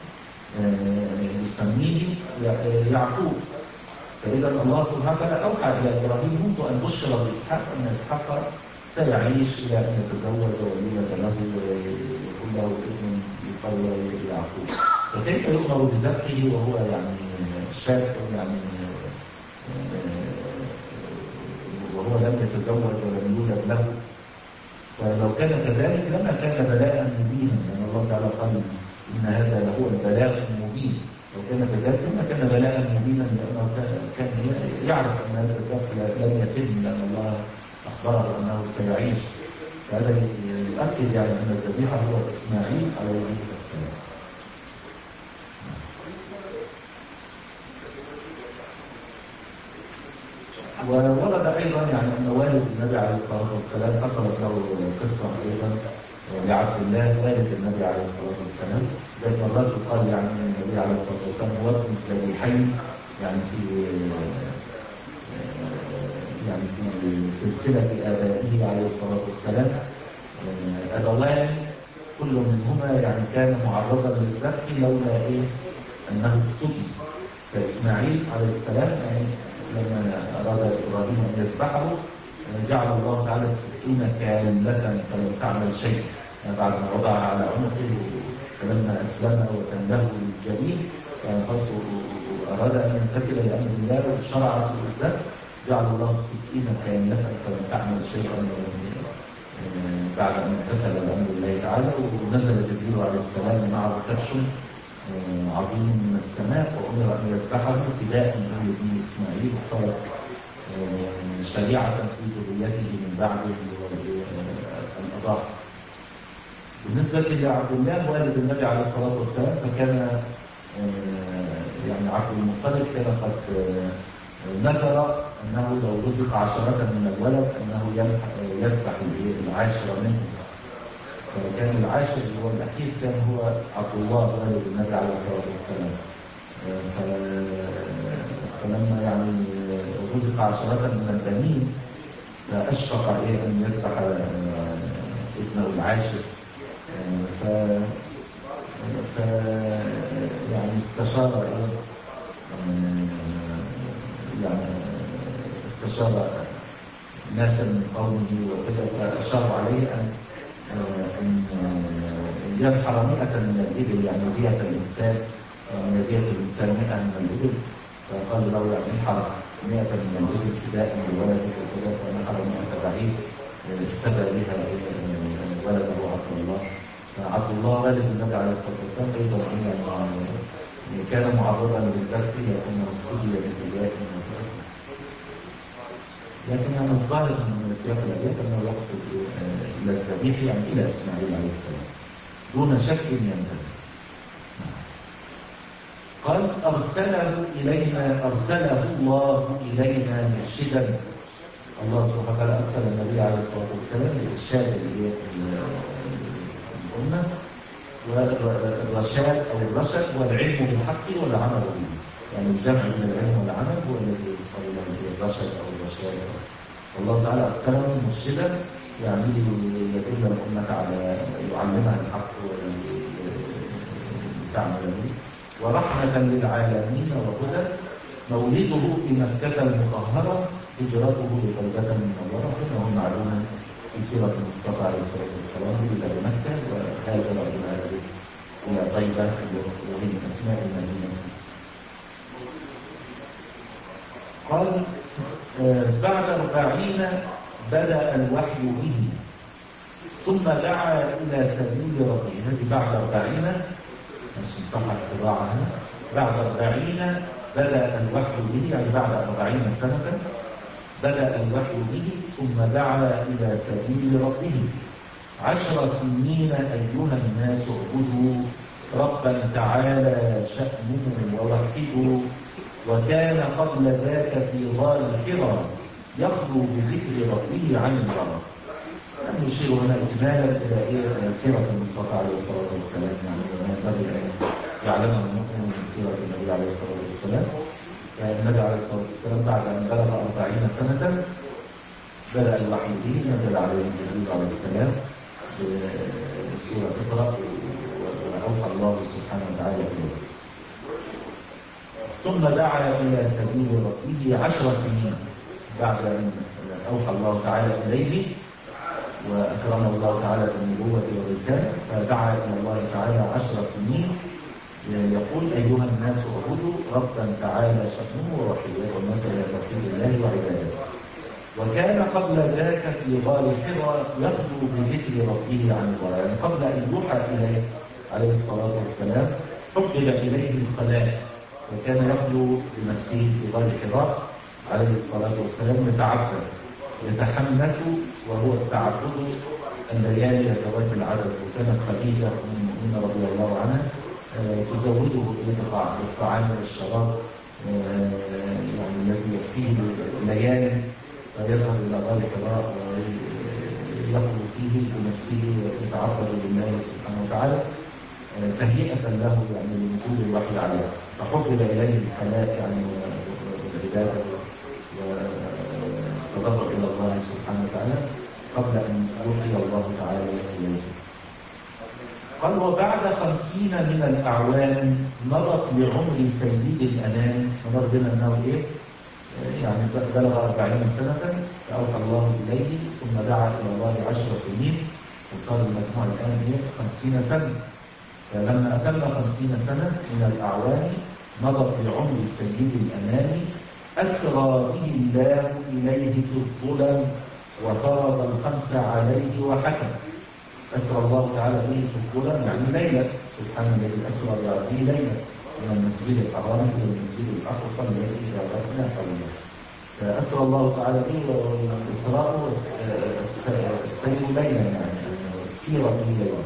A: يسميه يعقوب. فإذا الله سبحانه وتعالى أوحى إلى إبراهيم منذ أن بشر بإسحاق أن إسحاق سيعيش إلى أن يتزوج ويولد له ويكون له ابن يقال له يعقوب. فكيف يؤمر بذبحه وهو يعني شاب يعني وهو لم يتزوج ولم يولد له؟ فلو كان كذلك لما كان بلاء مبينا، لأن الله تعالى قال إن هذا لهو البلاء المبين. لو كان كذلك لما كان بلاء مبينا، لأنه كان يعرف أن هذا الذبح لم يتم، لأن الله أخبره أنه سيعيش. فهذا يؤكد يعني أن الذبيح هو إسماعيل عليه السلام. وورد أيضا يعني أن والد النبي عليه الصلاة والسلام حصلت له قصة أيضا لعبد الله والد النبي عليه الصلاة والسلام. زي مرات يقال يعني أن النبي عليه الصلاة والسلام هو ابن ذبيحين، يعني في يعني في سلسلة آبائه عليه الصلاة والسلام أبوان كل منهما يعني كان معرضا للذبح لولا إيه أنه افتتن. فإسماعيل عليه السلام يعني لما أراد إبراهيم أن يذبحه جعل الله تعالى السكينة كاملة فلم تعمل شيء، يعني بعد ما وضعها على عنقه فلما أسلم وتنبه للجبين وأراد أن يمتثل لأمر الله وشرع في الذبح جعل الله السكينة كاملة فلم تعمل شيئا بعد أن امتثل لأمر الله تعالى. ونزل جبريل عليه السلام معه كبش عظيم من السماء وأمر أن يذبحه فداء لابنه إسماعيل، وصارت شريعة في ذريته من بعده الأضاحي. بالنسبة لعبد الله والد النبي عليه الصلاة والسلام فكان يعني عبد المطلب كان قد نذر أنه لو رزق عشرة من الولد أنه يذبح العاشرة منهم. كان العاشر اللي هو الأخير كان هو عبد الله والد النبي عليه الصلاة والسلام. فلما يعني رزق عشرة من البنين فأشفق عليه أن يذبح ابنه العاشر. ف ف يعني استشار يعني استشار ناسا من قومه وكذا، فأشار عليه أن أن ينحر مئة من الإبل، يعني دية الإنسان، يعني دية الإنسان مئة من الإبل. فقال له يعني انحر مئة من الإبل فداء لولدك وكذا، فنحر مئة بعير افتدى بها ولده عبد الله. عبد الله والد النبي عليه الصلاة والسلام أيضا يعني كان معرضا للذبح لأنه استدي بفداء. لكن يعني الظاهر من سياق الآيات أنه يقصد إلى الذبيح يعني إلى إسماعيل عليه السلام دون شك ينتهي. قال أرسله إلينا أرسله الله إلينا مرشدا. الله سبحانه وتعالى أرسل النبي عليه الصلاة والسلام لإرشاد الأمة، والرشاد أو الرشد والعلم بالحق والعمل به، يعني الجمع بين العلم والعمل هو الذي يقال الرشد أو الرشاد. الله تعالى أرسله مرشدا يعني يدل الأمة على يعلمها الحق وتعمل به، ورحمة للعالمين وهدى. مولده بمكة المطهرة، هجرته ببلدة منورة، كما هو معلوم في سيرة المصطفى عليه الصلاة والسلام. ولد بمكة وهاجر إلى طيبة وهي من أسماء المدينة. قال بعد أربعين بدأ الوحي به، ثم دعا إلى سبيل ربه. هذه بعد أربعين مش صحة قراءة. بعد أربعين بدأ الوحي به، يعني بعد أربعين سنة بدأ الوحي به، ثم دعا إلى سبيل ربه. عشر سنين أيها الناس اعبدوا ربا تعالى شأنه ووحدوا، وكان قبل ذاك في غار الحرى يخلو بذكر ربه عن الغرى. يعني يشير هنا إجمالا إلى سيرة المصطفى عليه الصلاة والسلام، يعني ما ينبغي أن يعلم المؤمن من سيرة النبي عليه الصلاة والسلام. النبي عليه الصلاة والسلام بعد أن بلغ أربعين سنة بدأ الوحي به، نزل عليه جبريل عليه السلام بسورة اقرأ، وأوحى الله سبحانه وتعالى إليه. ثم دعا إلى سبيل ربه عشر سنين بعد أن أوحى الله تعالى إليه وأكرمه الله تعالى بالنبوة والرسالة، فدعا إلى الله تعالى عشر سنين يقول أيها الناس اعبدوا ربا تعالى شأنه ووحده، والناس إلى توحيد الله وعبادته. وكان قبل ذاك في غار حرى يخلو بذكر ربه عن الغار، يعني قبل أن يوحى إليه عليه الصلاة والسلام حبب إليه الخلاء، وكان يخلو بنفسه في غار حراء عليه الصلاة والسلام يتعبد، يتحمس وهو التعبد الليالي ذوات العدد. وكانت خديجة أم المؤمنين رضي الله عنها تزوده بالطعام والشراب يعني الذي يكفيه الليالي، فيذهب إلى غار حراء ويخلو فيه بنفسه ويتعبد بالله سبحانه وتعالى تهيئة له يعني لنزول الوحي عليه. فحبب إليه الخلاء يعني والعبادة والتضرع إلى الله سبحانه وتعالى قبل أن يوحي الله تعالى إليه. قال وبعد خمسين من الأعوام مضت لعمر سيد الأنام. مر بنا أنه إيه؟ يعني بلغ أربعين سنة فأوحى الله إليه، ثم دعا إلى الله عشر سنين، فصار المجموع الآن إيه؟ خمسين سنة. فلما أتم خمسين سنة من الأعوام مضت لعمر سيد الأنام، أسرى به الله إليه في الظلم وفرض الخمس عليه وحكم. أسرى الله تعالى به في الظلم يعني ليلة، سبحان الذي أسرى بعبده ليلة من المسجد الحرام إلى المسجد الأقصى الذي باركنا حوله. فأسرى الله تعالى به، والإسراء السير ليلا يعني السير به ليلا.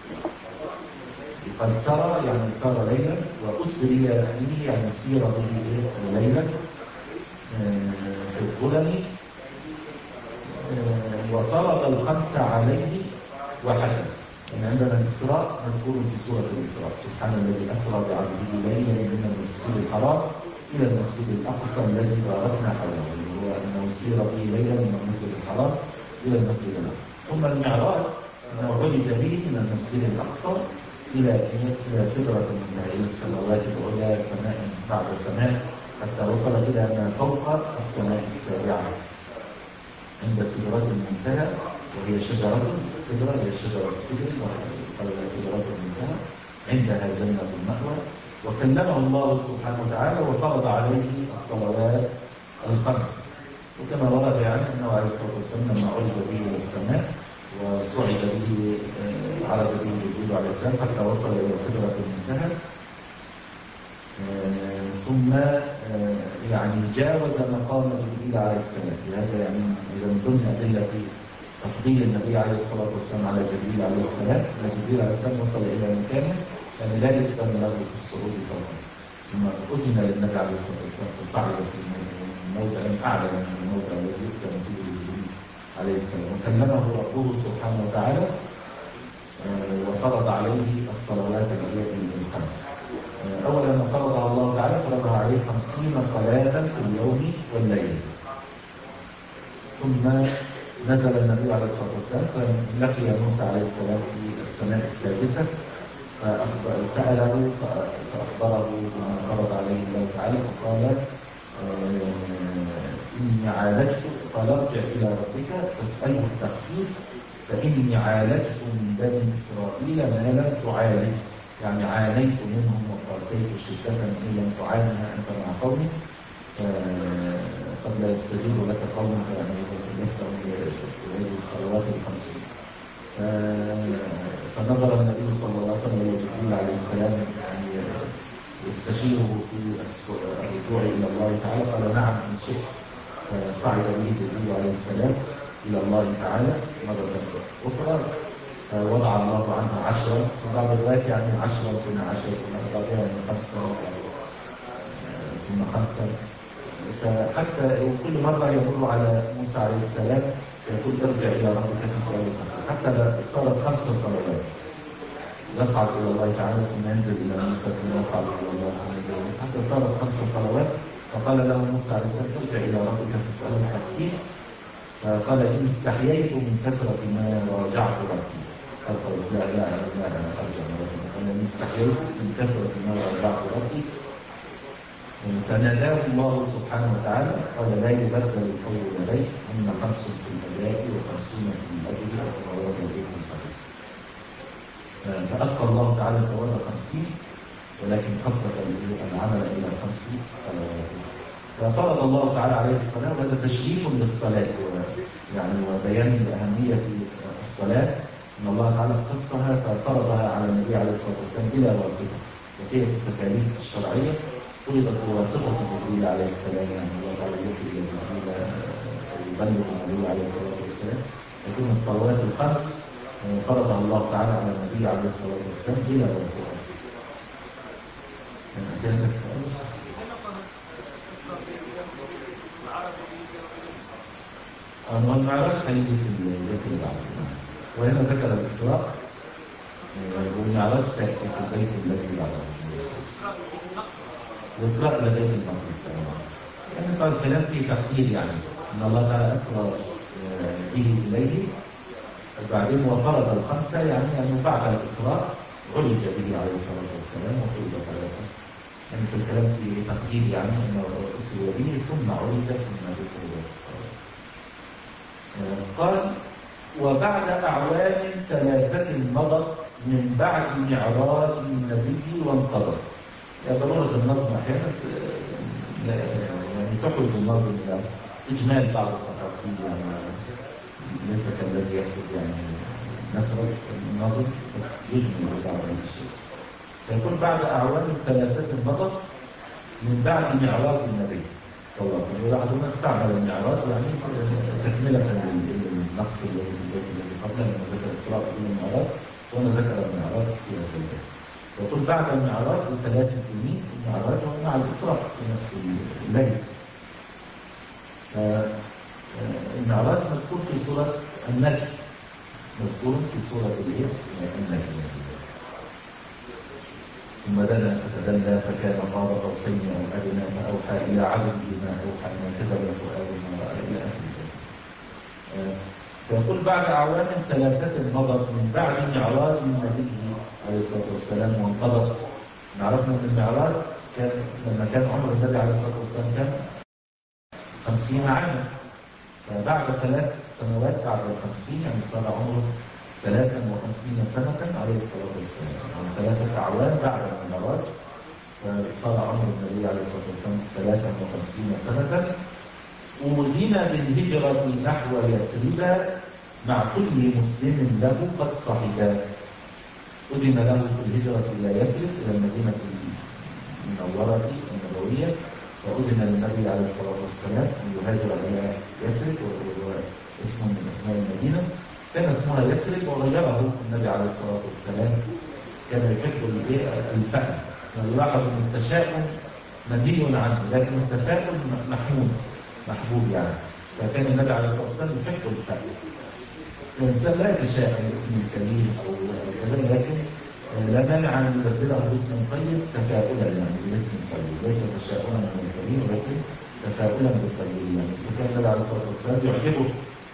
A: قد سرى يعني سار ليلا، وأسري به يعني سير به ليلا في الظلم، وفرض الخمس عليه وحكم. يعني عندنا الإسراء مذكور في سورة الإسراء، سبحان الذي أسرى بعبده ليلا من المسجد الحرام إلى المسجد الأقصى الذي باركنا حوله، هو أنه سير به ليلا من المسجد الحرام إلى المسجد الأقصى. ثم المعراج أنه عرج به من المسجد الأقصى إلى إلى سدرة المنتهى، إلى السماوات العلى، سماء بعد سماء، حتى وصل إلى ما فوق السماء السابعة عند سدرة المنتهى، وهي شجرة السدرة، هي شجرة السدر وقال سدرة المنتهى، عندها جنة المأوى. وكلمه الله سبحانه وتعالى وفرض عليه الصلوات الخمس، وكما ورد يعني انه عليه الصلاه والسلام لما عرج به الى السماء وصعد به عرج به جبريل عليه السلام حتى وصل الى سدرة المنتهى، ثم يعني جاوز مقام جبريل عليه السلام. لهذا يعني من ضمن ادله تفضيل النبي عليه الصلاه والسلام على جبريل عليه السلام، ان جبريل عليه السلام وصل الى مكانه يعني لا يقدم له في الصعود فوقه، ثم اذن للنبي عليه الصلاه والسلام فصعد في موضع اعلى من الموضع الذي يؤذن فيه جبريل عليه السلام، وكلمه ربه سبحانه وتعالى وفرض عليه الصلوات الخمس. اولا ما فرضها الله تعالى فرضها عليه خمسين صلاه في اليوم والليل. ثم نزل النبي عليه الصلاه والسلام فلقي موسى عليه السلام في السماء السادسه، فسأله فأخبره بما فرض عليه الله تعالى، فقال إني عالجت، قال ارجع إلى ربك فاسأله التخفيف فإني عالجت من بني إسرائيل ما لم تعالج، يعني عانيت منهم وقاسيت شدة إن لم تعانها أنت مع قومي قد لا يستجيب لك قومك يعني يفتحوا هذه الصلوات الخمسين. فنظر النبي صلى الله عليه وسلم الى جبريل عليه السلام يعني يستشيره في الرجوع الى الله تعالى، قال نعم ان شئت، فصعد به جبريل عليه السلام الى الله تعالى مره اخرى، فوضع الله عنه عشرا، وبعض الروايات يعني عشرا ثم عشرا ثم بعدها يعني خمسه ثم خمسه، فحتى كل مره يمر على موسى عليه السلام يقول ارجع الى ربك فاساله، حتى صارت خمس صلوات، يصعد الى الله تعالى ثم ينزل الى موسى ثم يصعد الى الله ثم ينزل الى موسى، حتى صارت خمس صلوات. فقال له موسى عليه السلام ارجع الى ربك فاساله التخفيف، فقال ان استحييت من كثره ما راجعت ربي، قال خلاص لا لا لا انا ارجع ربي، قال ان استحييت من كثره ما راجعت ربي، فناداه الله سبحانه وتعالى قال لا يبدل القول لدي ان خمس في الاداء وخمسون في الاجر وثواب البيت الخمس. فابقى الله تعالى ثواب خمسين ولكن خفف العمل الى خمس صلوات. ففرض الله تعالى عليه الصلاه، وهذا تشريف للصلاه يعني وبيان لاهميه الصلاه، ان الله تعالى قصها ففرضها على النبي عليه الصلاه والسلام بلا واسطه، وهي في التكاليف الشرعيه فرضت بواسطة جبريل عليه السلام، يعني الله تعالى يوحي إلى جبريل ويبلغ النبي عليه الصلاة والسلام، لكن الصلوات الخمس فرضها الله تعالى على النبي عليه الصلاة والسلام بلا واسطة. كان عندك سؤال؟ أما المعراج هيجي في البيت اللي بعده، وهنا ذكر الإسراء والمعراج سيأتي في البيت الذي بعده. الإسراء إلى بيت المقدس يعني طبعا الكلام فيه تقدير، يعني ان الله تعالى اسرى به اليه بعدين وفرض الخمسه، يعني انه بعد الاسراء عرج به عليه الصلاه والسلام وفرضت على الخمسه، يعني في الكلام فيه تقدير يعني انه اسري به ثم عرج ثم ذكر الصلاه. قال وبعد اعوام ثلاثه مضت من بعد معراج النبي وانقضت. يا ضروره النظم احيانا يعني تخرج النظم الى اجمال بعض التفاصيل، يعني ليس كالذي يكتب يعني نثرا النظم يجمل بعض الاشياء. فيكون بعد اعوام ثلاثه مضت من بعد معراج النبي صلى الله عليه وسلم. بعضنا استعمل المعراج يعني تكمله للنقص الذي في البيت الذي قبله، لما ذكر الاسراء دون المعراج وهنا ذكر المعراج في هذا البيت. يقول بعد المعراج بثلاث سنين، المعراج مع الإسراء في نفس الليل. المعراج مذكور في سورة النجم، مذكور في سورة ثم دنا فتدلى فكان قاب قوسين او ادنى فاوحى الى عبده ما اوحى ما كذب الفؤاد ما راى الى اخره. فيقول بعد اعوام ثلاثه مضت من بعد معراج النبي عليه الصلاه والسلام وانقضت. عرفنا ان المعراج كان لما كان عمر النبي عليه الصلاه والسلام كان خمسين عاما، فبعد ثلاث سنوات بعد الخمسين يعني صار عمره ثلاثا وخمسين سنة عليه الصلاة والسلام، يعني ثلاثة أعوام بعد المعراج فصار عمر النبي عليه الصلاة والسلام ثلاثا وخمسين سنة. أوذن بالهجرة نحو يثرب مع كل مسلم له قد صحب. أذن له في الهجرة إلى يثرب إلى المدينة المنورة النبوية، فأذن للنبي عليه الصلاة والسلام أن يهاجر إلى يثرب وهو اسم من أسماء المدينة. كان اسمها يثرب وغيره النبي عليه الصلاة والسلام، كان يحب الفأل. نلاحظ أن التشاؤم منهي عنه لكن التفاؤل محمود محبوب يعني، فكان النبي عليه الصلاة والسلام يحب الفأل. الإنسان لا يتشاءم باسم كريم أو كذا، لكن لا مانع أن يبدله باسم طيب تفاؤلا يعني باسم طيب، ليس تشاؤما من الكريم ولكن تفاؤلا بالطيب يعني. فكان النبي عليه الصلاة والسلام يعجبه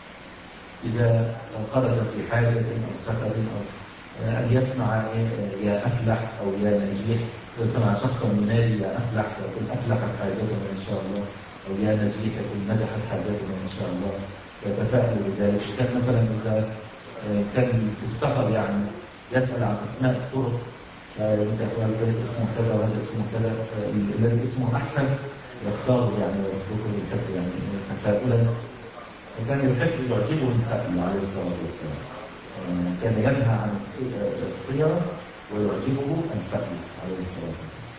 A: إذا خرج في حاجة أو سفر أو أن يسمع يا أفلح أو يا نجيح، إذا سمع شخصا ينادي يا أفلح يقول أفلحت حاجتنا إن شاء الله، أو يا نجيح يقول نجحت حاجتنا إن شاء الله، يتفائل بذلك. وكان مثلا إذا كان في السفر يعني يسأل عن أسماء الطرق، هذا اسمه كذا وهذا اسمه كذا، الذي اسمه أحسن يختار يعني ويسلكه بالحب يعني تفاؤلا. وكان يحب يعجبه الفأل عليه الصلاة والسلام، كان ينهى عن الطيرة ويعجبه الفأل عليه الصلاة والسلام.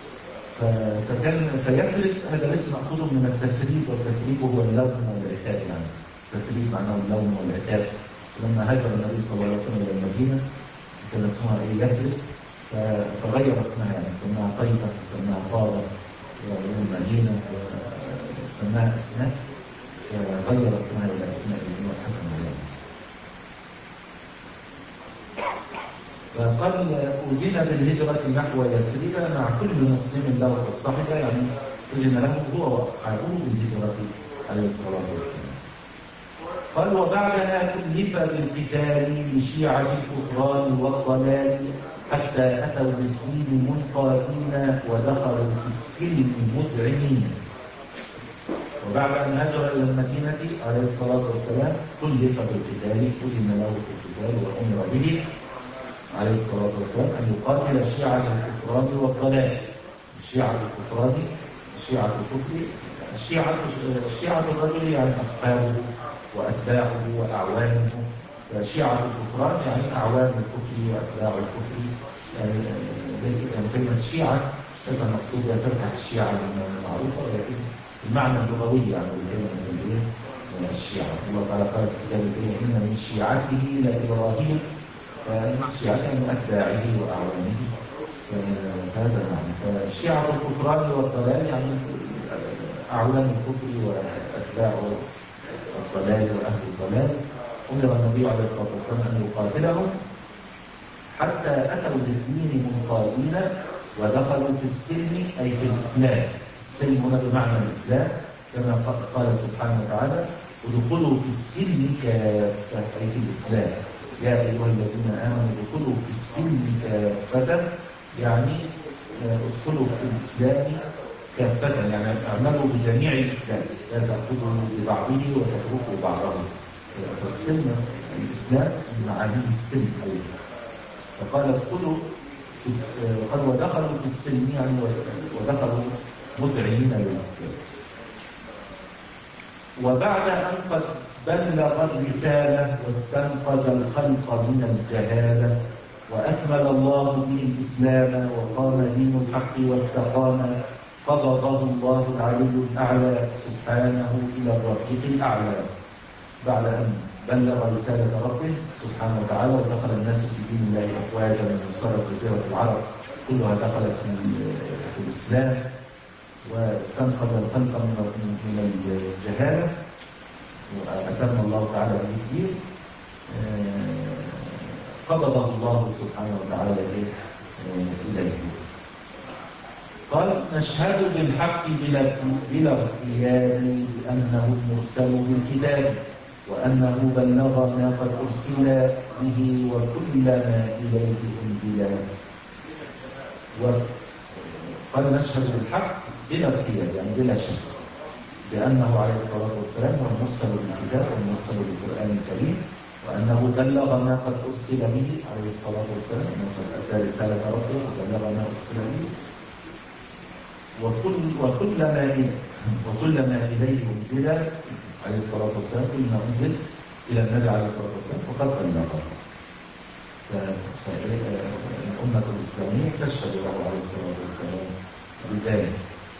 A: فكان فيثرب هذا الاسم مأخوذ من التثريب، والتثريب هو اللون والعتاب يعني، التثريب معناه اللون والعتاب. لما هاجر النبي صلى الله عليه وسلم إلى المدينة كان اسمها إيه؟ يثرب، فغير اسمها يعني سماها طيبة وسماها طابة والمدينة وسماها أسماء، غير اسمها إلى أسماء حسنة يعني. فقال أذن بالهجرة نحو يثرب مع كل مسلم له قد صحب، يعني أذن له هو وأصحابه بالهجرة عليه الصلاة والسلام. قال وبعدها كلف بالقتال لشيعة الكفران والضلال حتى أتوا بالدين منقادين ودخلوا في السلم مذعنين. وبعد أن هاجر إلى المدينة عليه الصلاة والسلام كلف بالقتال، أذن له في القتال وأمر به عليه الصلاة والسلام أن يقاتل شيعة الكفران والضلال. شيعة الكفران شيعة الكفر، الشيعة شيعة الرجل يعني أصحابه وأتباعه وأعوانه، فشيعة الكفران يعني أعوان الكفر وأتباع الكفر يعني. ليس يعني كلمة شيعة ليس المقصود بها فرقة الشيعة المعروفة، ولكن المعنى اللغوي يعني الكلمة من الشيعة. الله تعالى قال في كتابه إن من شيعته لإبراهيم، فشيعته من أتباعه وأعوانه، فهذا المعنى. فالشيعة الكفران والضلال يعني أعوان الكفر وأتباع الضلال وأهل الضلال. أمر النبي عليه الصلاة والسلام أن يقاتلهم حتى أتوا بالدين منقادين ودخلوا في السلم أي في الإسلام. السلم هنا بمعنى الإسلام كما قال سبحانه وتعالى ادخلوا في السلم كافة أي في الإسلام. يا أيها الذين آمنوا ادخلوا في السلم كافة، يعني ادخلوا في الإسلام كافة يعني اعملوا بجميع الإسلام، لا تأخذوا ببعضه وتتركوا بعضه. فالسلم الإسلام معانيه السلم أيضا. فقال ادخلوا قال ودخلوا في السلم يعني ودخلوا مذعنين للإسلام. وبعد أن قد بلغ الرسالة واستنقذ الخلق من الجهالة وأكمل الله به الإسلام وقام دين الحق واستقام، قبضه الله العلي الأعلى سبحانه إلى الرفيق الأعلى. بعد أن بلغ رسالة ربه سبحانه وتعالى ودخل الناس في دين الله أفواجا من صارت جزيرة العرب كلها دخلت في الإسلام، واستنقذ الخلق من الجهالة وأتم الله تعالى به الدين، قبضه الله سبحانه وتعالى إليه.
B: قال نشهد بالحق بلا بلا ارتياب بأنه المرسل بالكتاب وأنه بلغ ما قد أرسل به وكل ما إليه أنزل. وقال نشهد بالحق بلا ارتياب يعني بلا شك بأنه عليه الصلاة والسلام هو المرسل بالكتاب والمرسل بالقرآن الكريم وأنه بلغ ما قد أرسل به عليه الصلاة والسلام أدى رسالة ربه وبلغ ما أرسل به وكل وكل ما وكل ما إليه أنزل عليه الصلاة والسلام كل ما أنزل إلى النبي عليه الصلاة والسلام فقد بلغه. فالأمة الإسلامية تشهد له عليه الصلاة والسلام بذلك.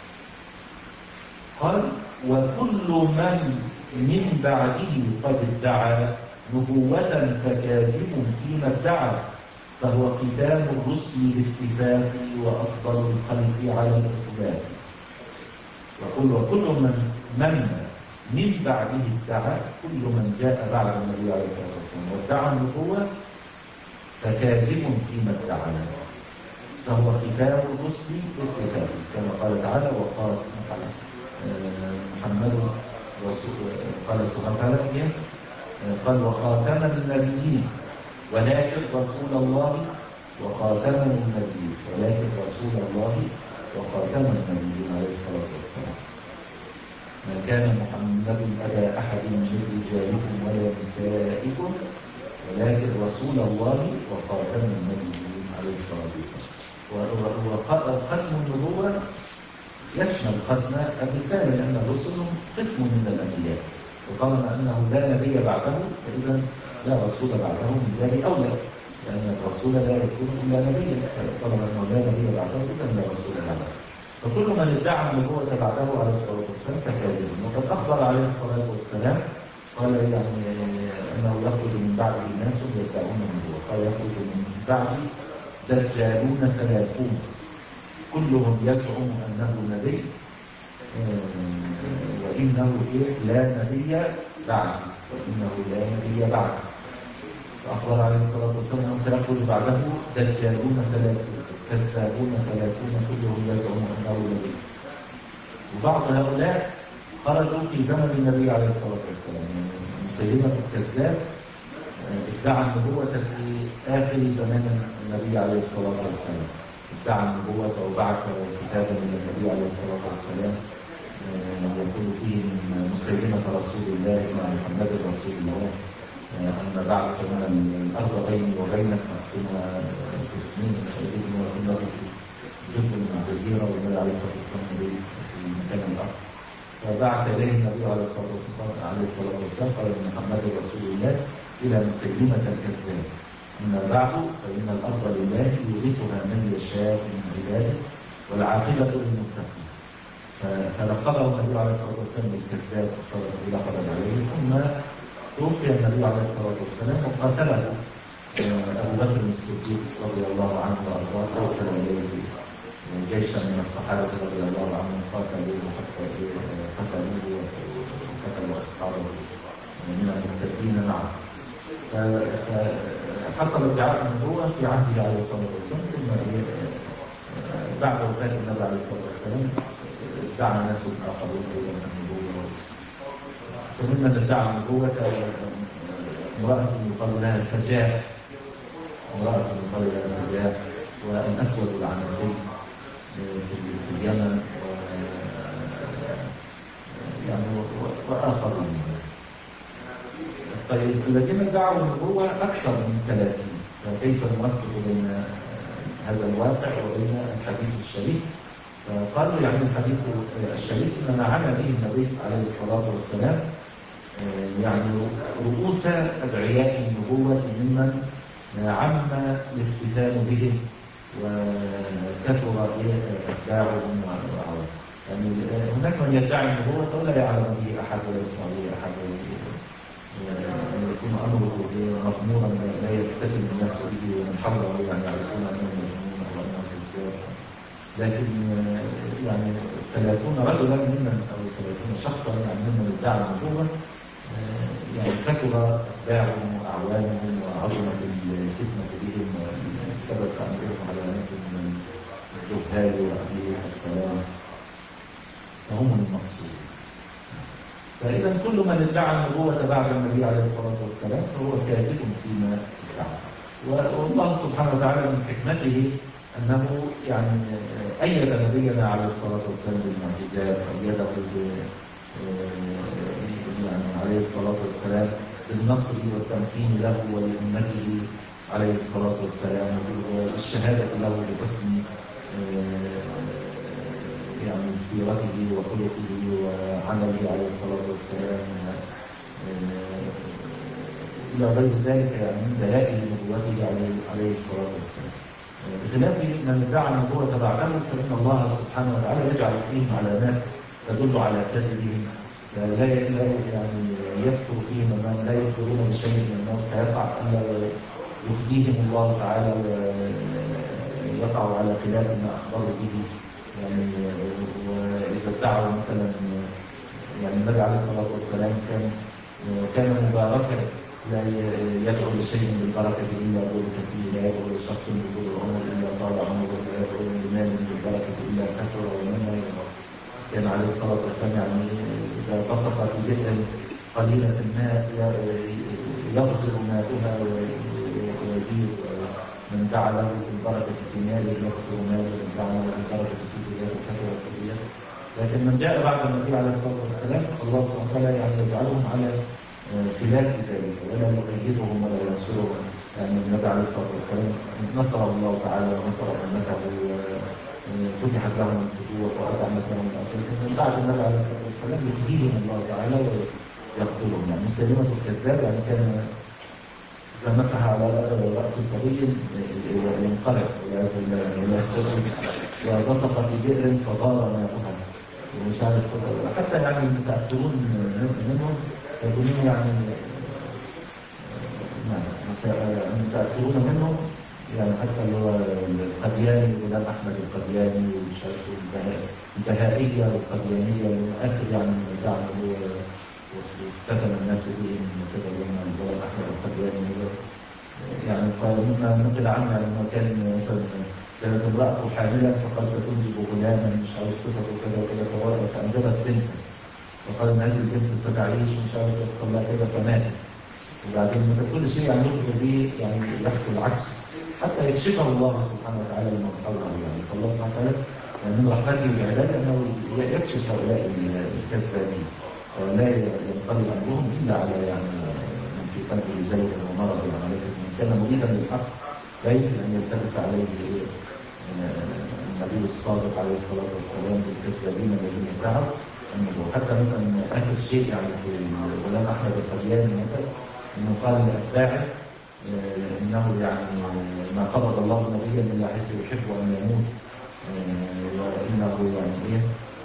B: قال وكل من من بعده قد ادعى نبوة فكاذب فيما ادعى فهو ختام الرسل باتفاق وأفضل الخلق على الإطلاق. وكل وكل من من من بعده ادعى كل من جاء بعد النبي عليه الصلاة والسلام وادعى النبوة فكاذب فيما ادعى فهو ختام الرسل باتفاق كما قال تعالى وقال محمد رسول قال سبحانه وتعالى قال وخاتم النبيين ولكن رسول الله وخاتم النبيين ولكن رسول الله وخاتم النبيين عليه الصلاة والسلام. ما كان محمد أبا أحد من رجالكم ولا نسائكم ولكن رسول الله وخاتم النبيين عليه الصلاة والسلام. وختم النبوة يشمل ختم الرسالة لأن الرسل قسم من الأنبياء وطالما أنه لا نبي بعده فإذا لا رسول بعده من باب أولى لأن الرسول لا يكون إلا نبيا طالما أنه لا نبي بعده إذا لا رسول بعده. فكل من ادعى النبوة بعده عليه الصلاة والسلام فكاذب. وقد أخبر عليه الصلاة والسلام قال يعني أنه يخرج من بعده ناس يدعون النبوة قال يخرج من بعده دجالون ثلاثون كلهم يزعم أنه نبي وإنه لا نبي بعد وإنه لا نبي بعد. فأخبر عليه الصلاة والسلام أنه سيخرج بعده دجالون ثلاثون كذابون ثلاثون كلهم يزعم أنه نبي. وبعض هؤلاء خرجوا في زمن النبي عليه الصلاة والسلام يعني مسيلمة الكذاب ادعى النبوة في آخر زمان النبي عليه الصلاة والسلام ادعى النبوة وبعث كتابا من النبي عليه الصلاة والسلام يقول فيه من مسيلمة رسول الله إلى محمد رسول الله أما بعد فإن الأرض بيني وبينك مقسمة في سنين خليل وإنه في جزء من الجزيرة والنبي عليه الصلاة والسلام في مكان الأرض. فبعث إليه النبي عليه الصلاة والسلام عليه الصلاة والسلام قال إن محمد رسول الله إلى مسيلمة الكذاب أما بعد فإن الأرض لله يورثها من يشاء من عباده والعاقبة للمتقين. فلقبه النبي عليه الصلاة والسلام بالكذاب وصار لقبا عليه ثم توفي النبي عليه الصلاة والسلام وقاتله أبو بكر الصديق رضي الله عنه وأرضاه أرسل إليه جيشا من الصحابة رضي الله عنهم قاتلوه حتى قتلوه وقتلوا أصحابه من المرتدين معه. فحصل ادعاء النبوة في عهده عليه الصلاة والسلام ثم بعد وفاة النبي عليه الصلاة والسلام ادعى ناس آخرون أيضا النبوة. فممن ادعى النبوة امرأة يقال لها سجاح امرأة يقال لها سجاح والأسود العنسي في اليمن يعني وآخرون. طيب الذين ادعوا النبوة أكثر من ثلاثين فكيف نوفق بين هذا الواقع وبين الحديث الشريف؟ فقالوا يعني الحديث الشريف إنما عمل به النبي عليه الصلاة والسلام يعني رؤوس أدعياء النبوة ممن عم الافتتان بهم وكثر أتباعهم وأعوانهم. يعني هناك من يدعي النبوة ولا يعلم به أحد ولا يسمع به أحد أن يكون أمره مغمورا لا يفتتن الناس به ومن حوله يعني يعرفون أنه مجنون أو أنه كذاب. لكن يعني ثلاثون رجلا ممن أو ثلاثون شخصا يعني ممن ادعى النبوة يعني كثر أتباعهم وأعوانهم وعظمت الفتنة بهم وكبس أمرهم على ناس من الجهال وأهل الكلام فهم المقصود. فإذا كل من ادعى النبوة بعد النبي عليه الصلاة والسلام فهو كاذب فيما ادعى. والله سبحانه وتعالى من حكمته أنه يعني أيد نبينا عليه الصلاة والسلام بالمعجزات، أيده يعني عليه الصلاة والسلام بالنصر والتمكين له ولأمته عليه الصلاة والسلام، والشهادة له بحسن يعني سيرته وخلقه وعمله عليه الصلاة والسلام إلى غير ذلك يعني من دلائل نبوته عليه الصلاة والسلام. بخلاف من ادعى النبوة بعده فإن الله سبحانه وتعالى يجعل فيهم علامات تدل على كذبهم، لا يعني يكثر فيهم أنهم لا يخبرون بشيء أنه سيقع إلا يخزيهم الله تعالى ويقعوا على خلاف ما أخبروا به. يعني وإذا ادعوا مثلا يعني النبي عليه الصلاة والسلام كان كان مباركا لا يدعو لشيء بالبركة إلا بركة فيه، لا يدعو لشخص بطول العمر إلا طال عمره، لا يدعو لمال بالبركة إلا كثر ومنه. كان عليه الصلاة والسلام يعني إذا بصق في بئر قليلة الماء يغزر ماؤها ويزيد، من دعا له بالبركة في ماله يغزر ماله، من دعا له بالبركة في ثيابه كثرت ثيابه. لكن من جاء بعد النبي عليه الصلاة والسلام الله سبحانه وتعالى يعني يجعلهم على خلاف ذلك ولا يؤيدهم ولا ينصرهم. يعني النبي عليه الصلاة والسلام نصر الله تعالى ونصر أمته وفتحت لهم الفتوح وأطعمت لهم الأرض، لكن من بعد النبي عليه الصلاة والسلام يخزيهم الله تعالى ويقتلهم. يعني مسيلمة الكذاب يعني كان إذا مسح على رأس صبي ينقلع والعياذ بالله، وبصق في بئر فضار ماؤها ومش عارف كده. حتى يعني المتأثرون منهم يكونون يعني المتأثرون منهم يعني حتى اللي هو القدياني غلام أحمد القدياني ومش عارف البهائية والقديانية والآخر يعني من الدعم هو وافتتن الناس به من كده لما غلام أحمد القدياني يعني مما نقل عنه يعني انه كان مثلا كانت امرأته حاملا فقال ستنجب غلاما مش عارف صفته كذا وكذا فأنجبت بنتا وقال ان هذه البنت ستعيش ومش عارف يحصل لها كذا فماتت. وبعدين مثل كل شيء يعني يخبر به يعني يحصل عكسه حتى يكشفه الله سبحانه وتعالى لمن حوله. يعني فالله سبحانه وتعالى يعني من رحمته بعباده انه يكشف هؤلاء الكذابين ولا ينقلب امرهم الا على يعني من في قلبه زيغ ومرض يعني. لكن من كان مريدا للحق لا يمكن ان يلتبس عليه النبي الصادق عليه الصلاه والسلام بالكذابين الذين ادعوا. وحتى مثلا اخر شيء يعني في غلام احمد القدياني مثلا انه قال لاتباعه انه يعني ما قبض الله نبيا الا حيث يحب ان يموت وانه يعني ايه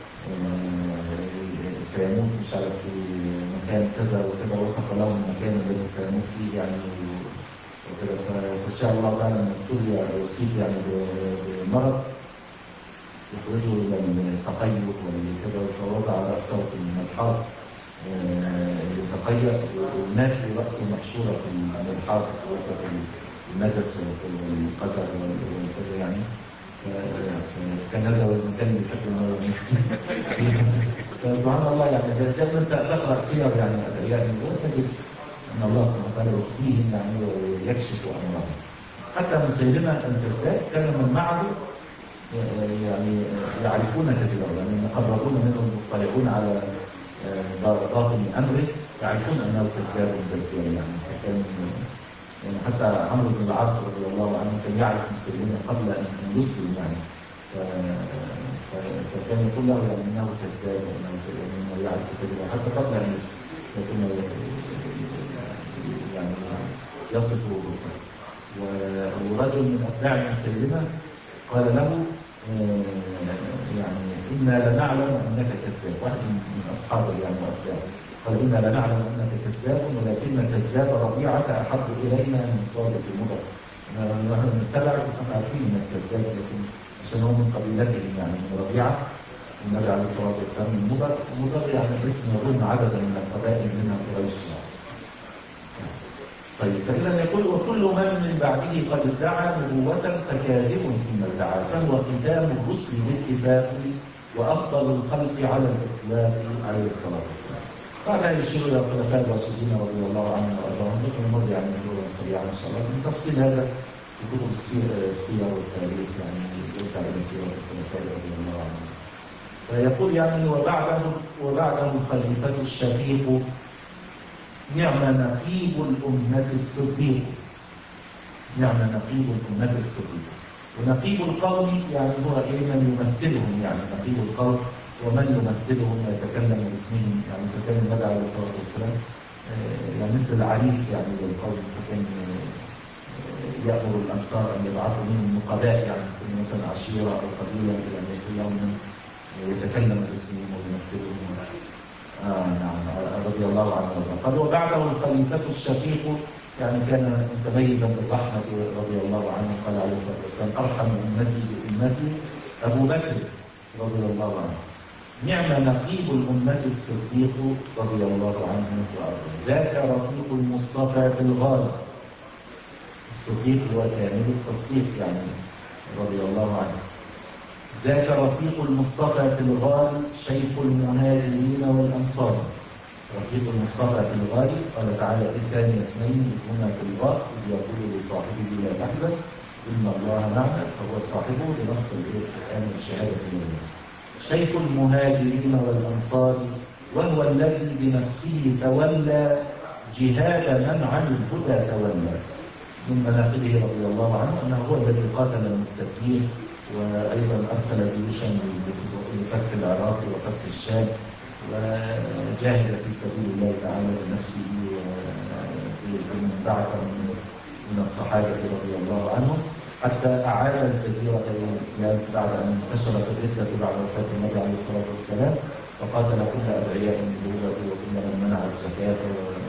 B: سيموت مش عارف في مكان كذا وكذا، وصف له المكان الذي سيموت فيه يعني وكذا. فشاء الله تعالى ان ابتلي يصيب يعني بمرض يخرجه الى التقيؤ وكذا، فوضع راسه في الملحاظ يتقيأ ومات وراسه محشوره في الملحاظ في وسط النجس والقذر وكذا يعني. فكان هذا هو المكان اللي يحب انه فسبحان الله يعني دائما انت تقرا سير يعني الادعياء وتجد ان الله سبحانه وتعالى يحصيهم يعني ويكشف امرهم. حتى مسيلمه الكذاب كان من معه يعني يعرفون كذبه، يعني المقربون منهم المطلعون على باطن امره يعرفون انه كذاب كذاب يعني. فكان يعني حتى عمرو بن العاص رضي الله عنه كان يعرف مسيلمه قبل ان يسلم يعني. فكان يقول له يعني انه كذاب وانه انه يعرف كذبه حتى قبل ان يسلم، لكن يعني يصفه بالكذب. ورجل من اتباع مسيلمه قال له يعني انا لنعلم انك كذاب، واحد من اصحابه يعني واتباعه قال انا لنعلم انك كذاب ولكن كذاب ربيعه احب الينا من صادق المضر. نحن نتبع احنا عارفين انك كذاب لكن عشان هو من قبيلتهم يعني من ربيعه النبي عليه الصلاه والسلام من مضر. مضر يعني اسم يضم عددا من القبائل منها قريش يعني. طيب فإذا يقول وكل من من بعده قد ادعى نبوة فكاذب فيما ادعى، فهو ختام الرسل بالاتفاق وأفضل الخلق على الإطلاق عليه الصلاة والسلام. بعدها يشير إلى الخلفاء الراشدين رضي الله عنهم وأرضاهم، لكن نمر يعني مرورا سريعا إن شاء الله من تفصيل هذا في كتب السير والتاريخ، يعني يرجع إلى سيرة الخلفاء رضي الله عنهم. فيقول يعني وبعده وبعده الخليفة الشفيق نعم نقيب الأمة الصديق. نعم نقيب الأمة الصديق. ونقيب القوم يعني هو إيه من يمثلهم، يعني نقيب القوم ومن يمثلهم ويتكلم باسمهم، يعني فكان النبي عليه الصلاة والسلام يعني مثل العريف يعني للقوم، فكان يأمر الأنصار أن يبعثوا منهم نقباء، يعني كل مثلا عشيرة أو قبيلة أن يصل لهم ويتكلم باسمهم ويمثلهم. آه نعم رضي الله عنه وارضاه. قال وبعده الخليفة الشفيق يعني كان متميزا بالرحمة رضي الله عنه، قال عليه الصلاة والسلام أرحم أمتي بأمتي أبو بكر رضي الله عنه. نعم نقيب الأمة الصديق رضي الله عنه وارضاه. ذاك رفيق المصطفى في الغار. الصديق هو كامل التصديق يعني رضي الله عنه. ذاك رفيق المصطفى في الغار شيخ المهاجرين والأنصار. رفيق المصطفى في الغار قال تعالى إذ ثاني اثنين إذ هما في الغار إذ يقول لصاحبه لا تحزن إن الله معنا، فهو صاحبه بنص القرآن والشهادة اليوم. شيخ المهاجرين والأنصار وهو الذي بنفسه تولى جهاد من عن الهدى تولى. من مناقبه رضي الله عنه أنه هو الذي قاتل المرتدين، وأيضا أرسل جيوشا لفتح العراق وفتح الشام، وجاهد في سبيل الله تعالى بنفسه ومن بعث من الصحابة رضي الله عنهم، حتى أعاد الجزيرة إلى الإسلام بعد أن انتشرت الردة بعد وفاة النبي عليه الصلاة والسلام، وقاتل كل أدعياء النبوة وكل من منع الزكاة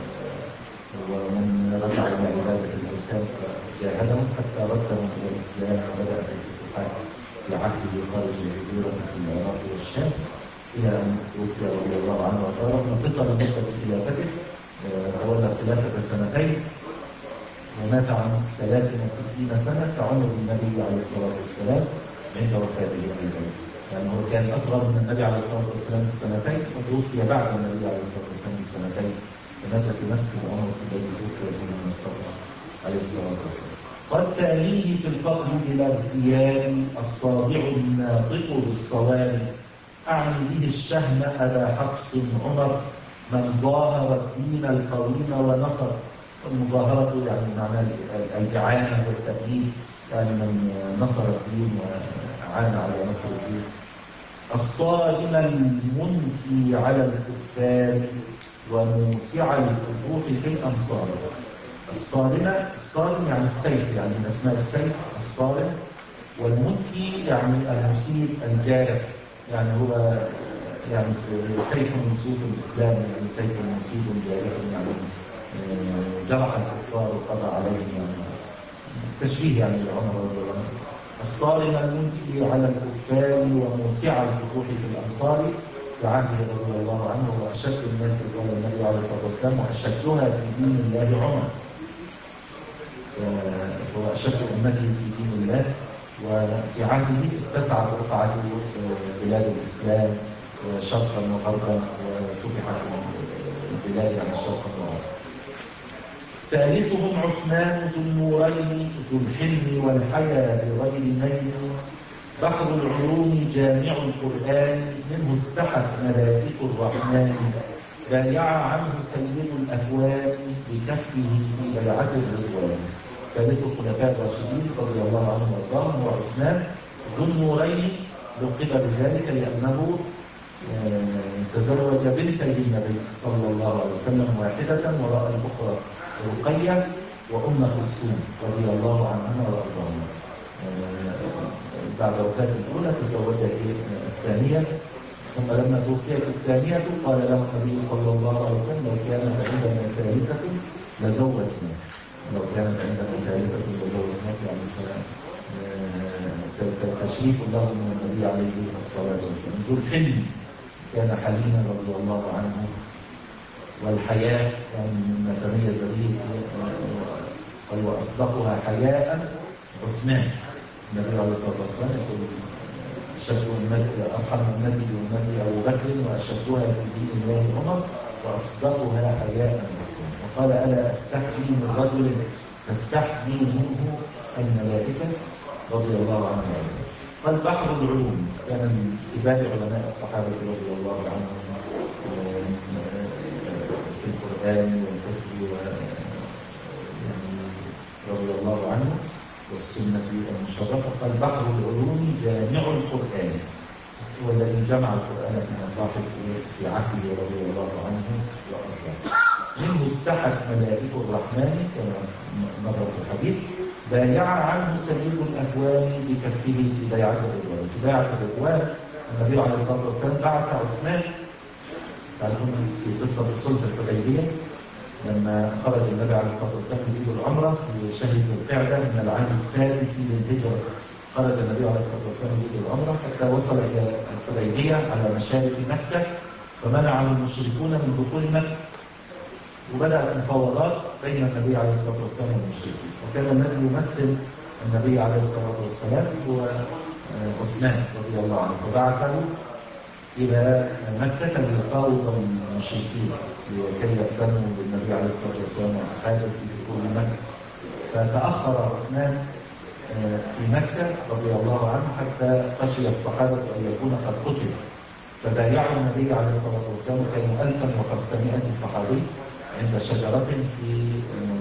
B: ومن رجع إلى عبادة الأوثان فجاهدهم حتى ردهم إلى الإسلام، وبدأ في الفتوحات في عهده خارج الجزيرة في العراق والشام إلى أن توفي رضي الله عنه وارضاه. قصر مدة خلافته تولى خلافة سنتين ومات عن ثلاث وستين سنة كعمر النبي عليه الصلاة والسلام عند وفاته أيضا، يعني هو كان أصغر من النبي عليه الصلاة والسلام بسنتين وتوفي بعد النبي عليه الصلاة والسلام بسنتين، فمات في نفس العمر الذي توفي فيه المصطفى عليه الصلاة والسلام. قد ثانيه في الفضل بلا اغتيال الصابع الناطق بالصواب، أعني به الشهم أبا حفص عمر من ظاهر الدين القويم ونصر. المظاهرة يعني معنى الإعانة والتأييد، يعني من نصر الدين وأعان على نصر الدين. الصارم المنكي على الكفار وموسع الفتوح في الأمصار. الصارمة، الصارم يعني السيف، يعني من أسماء السيف الصارم، والمنكي يعني المصيب الجارح، يعني هو يعني سيف من سيوف الإسلام، يعني سيف مصيب جارح يعني جرح الكفار وقضى عليهم، يعني تشبيه يعني لعمر رضي الله عنه. الصارم المنكي على الكفار وموسع الفتوح في الأمصار في عهده رضي الله عنه، وأشد الناس قال النبي عليه الصلاة والسلام وأشدها في دين الله عمر، وهو أشد أمته في دين الله. وفي عهده اتسعت رقعته بلاد الإسلام شرقا وغربا وفتحت البلاد عن الشرق والغرب. ثالثهم عثمان ذو النورين ذو الحلم والحياة بغير نيل، بحر العلوم جامع القرآن منه استحت ملائكة الرحمن، بايع عنه سيد الأكوان بكفه في بيعة الرضوان. ثالث الخلفاء الراشدين رضي الله عنهم وارضاهم هو عثمان ذو النورين، لقب بذلك لأنه تزوج بنتي النبي صلى الله عليه وسلم واحدة وراء الأخرى رقية وأم كلثوم رضي الله عنهما وارضاهما. بعد وفاة الأولى تزوجت الثانية، ثم لما توفيت الثانية قال له النبي صلى الله عليه وسلم لو كانت عندنا ثالثة لزوجنا، لو كانت عندنا ثالثة لزوجناك، يعني تشريف له من النبي عليه الصلاة والسلام. ذو الحلم كان حليما رضي الله عنه والحياء يعني مما تميز به قال وأصدقها حياء عثمان. النبي عليه الصلاة والسلام يقول أشد أمتي أرحم أمتي بأمتي أبو بكر وأشدها في دين الله عمر وأصدقها حياء عثمان. وقال ألا أستحيي من رجل تستحيي منه الملائكة رضي الله عنه. قال بحر العلوم كان من كبار علماء الصحابة رضي الله عنهم في القرآن والفقه يعني رضي الله عنه والسنة المشرفة. قال بحر العلوم جامع القرآن هو الذي جمع القرآن في مصاحف في عهده رضي الله عنه وأرضاه. منه استحت ملائكة الرحمن كما مر في الحديث بايع عنه سيد الأكوان بكفه في بيعة الرضوان. في بيعة الرضوان النبي عليه الصلاة والسلام بعث عثمان تعرفون في قصة صلح الحديبية لما خرج النبي عليه الصلاة والسلام يريد العمرة لشهر القعدة من العام السادس للهجرة. خرج النبي عليه الصلاة والسلام يريد العمرة حتى وصل إلى الحديبية على مشارف مكة فمنعه المشركون من دخول مكة وبدأت المفاوضات بين النبي عليه الصلاة والسلام والمشركين. وكان الذي يمثل النبي عليه الصلاة والسلام هو عثمان رضي الله عنه فبعثه إلى مكة ليفاوض المشركين لكي يأذنوا بالنبي عليه الصلاة والسلام وأصحابه في دخول مكة. فتأخر عثمان في مكة رضي الله عنه حتى خشي الصحابة أن يكون قد قتل فبايعوا النبي عليه الصلاة والسلام كانوا ألفا وخمسمائة صحابي عند شجرة في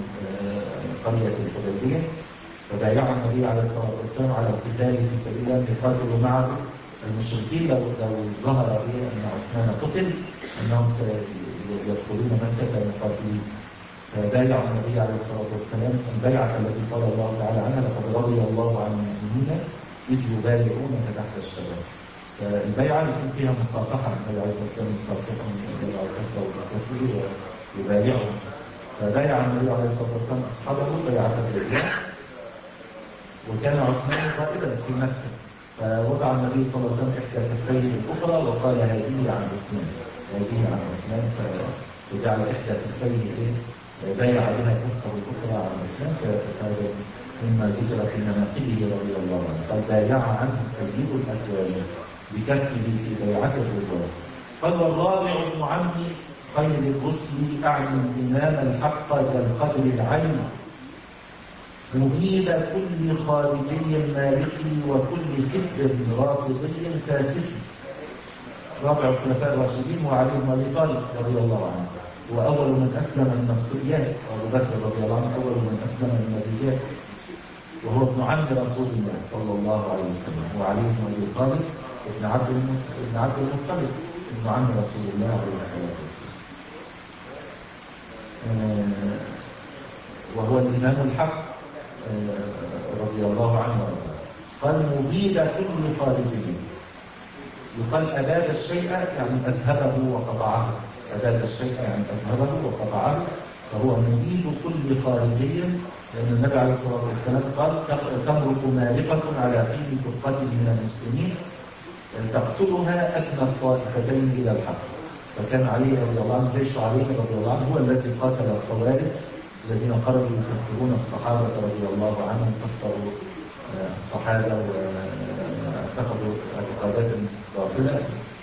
B: قرية الحديبية فبايعوا النبي عليه الصلاة والسلام على القتال في سبيل الله يقاتلوا معه المشركين لو لو ظهر به أن عثمان قتل أنهم سيدخلون مكة مقاتلين. فبايع النبي عليه الصلاة والسلام البيعة التي قال الله تعالى عنها لقد رضي الله عن المؤمنين إذ يبايعونك تحت الشجرة. فالبيعة يكون فيها مصافحة النبي عليه الصلاة والسلام مصافحة يضع كفه وكفه ويبايعهم. فبايع النبي عليه الصلاة والسلام أصحابه بيعة الرضوان وكان عثمان قائدا في مكة فوضع النبي صلى الله عليه وسلم إحدى كفيه الأخرى وقال هذه عن عثمان هذه عن عثمان فجعل إحدى كفيه بايع بها كفه الأخرى عن عثمان فهذا مما ذكر في مناقبه رضي الله عنه. قال بايع عنه سيد الأكوان بكفه في بيعة الرضوان. قال والرابع ابن عمي خير الرسل أعني الإمام الحق ذا القدر العين مبيد كل خارجي مالكي وكل كبر رافضي فاسد. رابع الخلفاء الراشدين وعلي بن ابي طالب رضي الله عنه واول من اسلم من الصبيان وابو بكر رضي الله عنه اول من اسلم من الرجال وهو ابن عم رسول الله صلى الله عليه وسلم وعلي بن ابي طالب ابن عبد ابن عبد المطلب ابن عم رسول الله عليه الصلاه والسلام وهو الامام الحق رضي الله عنه. قال مبيد كل خارجي يقال أباد الشيء يعني أذهبه وقطعه أباد الشيء يعني أذهبه وقطعه فهو مبيد كل خارجي لأن النبي عليه الصلاة والسلام قال تمرق مارقة على حين فرقة من المسلمين تقتلها أدنى الطائفتين إلى الحق. فكان علي رضي الله عنه جيش علي رضي الله عنه هو الذي قاتل الخوارج الذين خرجوا يكفرون الصحابة رضي الله عنهم كفروا الصحابة واعتقدوا اعتقادات باطلة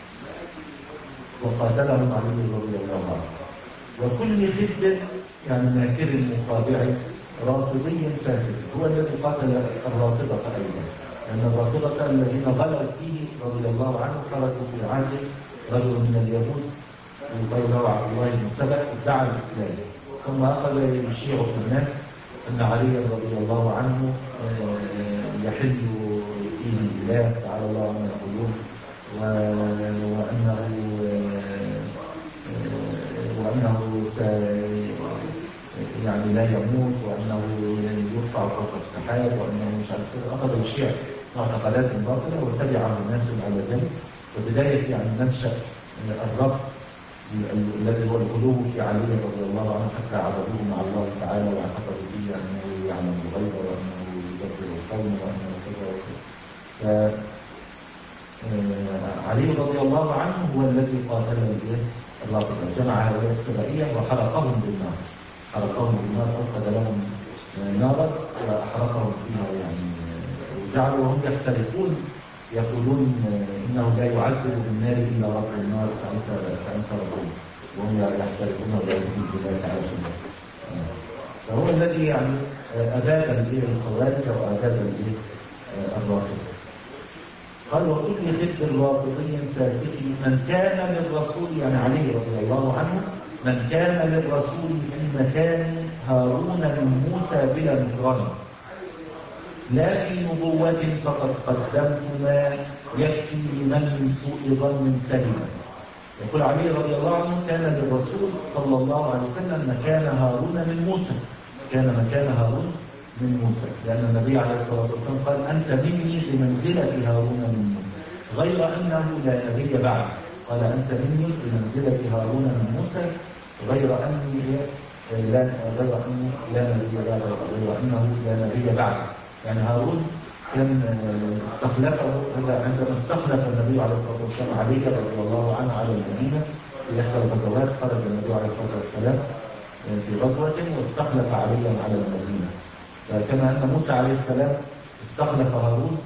B: وقاتلهم علي رضي الله عنه. وكل خب يعني ماكر مخادع رافضي فاسد هو الذي قاتل الرافضة أيضا لأن الرافضة الذين غلوا فيه رضي الله عنه خرجوا في عهد رجل من اليهود يقال له عبد الله بن سبأ ادعى الإسلام ثم أخذ يشيع في الناس أن علي رضي الله عنه يحل فيه البلاد تعالى الله عما يقولون وأنه وأنه يعني لا يموت وأنه يرفع فوق السحاب وأنه مش عارف كده أخذ يشيع معتقدات باطلة وتبعه الناس على ذلك. وبداية يعني منشأ الرفض الذي هو الغلو في علي رضي الله عنه حتى عبدوه مع الله تعالى واعتقدوا فيه انه يعلم الغيب وانه يدبر القوم وانه كذا وكذا. علي رضي الله عنه هو الذي قاتل الرافضة، جمع هؤلاء السبائية وحرقهم بالنار، حرقهم بالنار، أوقد لهم نارا وأحرقهم فيها يعني، وجعلوا هم يختلفون يقولون إنه لا يعذب بالنار إلا رب النار فأنت فأنت ربهم، وهم يحترقون ويؤمنون بالله تعالى في النار. فهو الذي يعني أباد به الخوارج وأباد به الرافضة. قال وكل خد رافضي فاسقي من كان للرسول، يعني علي رضي الله عنه، من كان للرسول في مكان هارون من موسى بلا نكران، لا في نبوة فقد قدمت ما يكفي لمن من سوء ظن سلم. يقول علي رضي الله عنه كان للرسول صلى الله عليه وسلم مكان هارون من موسى، كان مكان هارون من موسى، لأن النبي عليه الصلاة والسلام قال أنت مني بمنزلة هارون من موسى، غير أنه لا نبي بعد. قال أنت مني بمنزلة هارون من موسى غير أني لا غير أني لا نبي بعد، غير أنه لا نبي بعد. يعني هارون كان استخلفه عندما استخلف النبي عليه الصلاة والسلام علي رضي الله عنه على المدينة في إحدى الغزوات، خرج النبي عليه الصلاة والسلام في غزوة واستخلف عليا على المدينة، كما أن موسى عليه السلام استخلف هارون.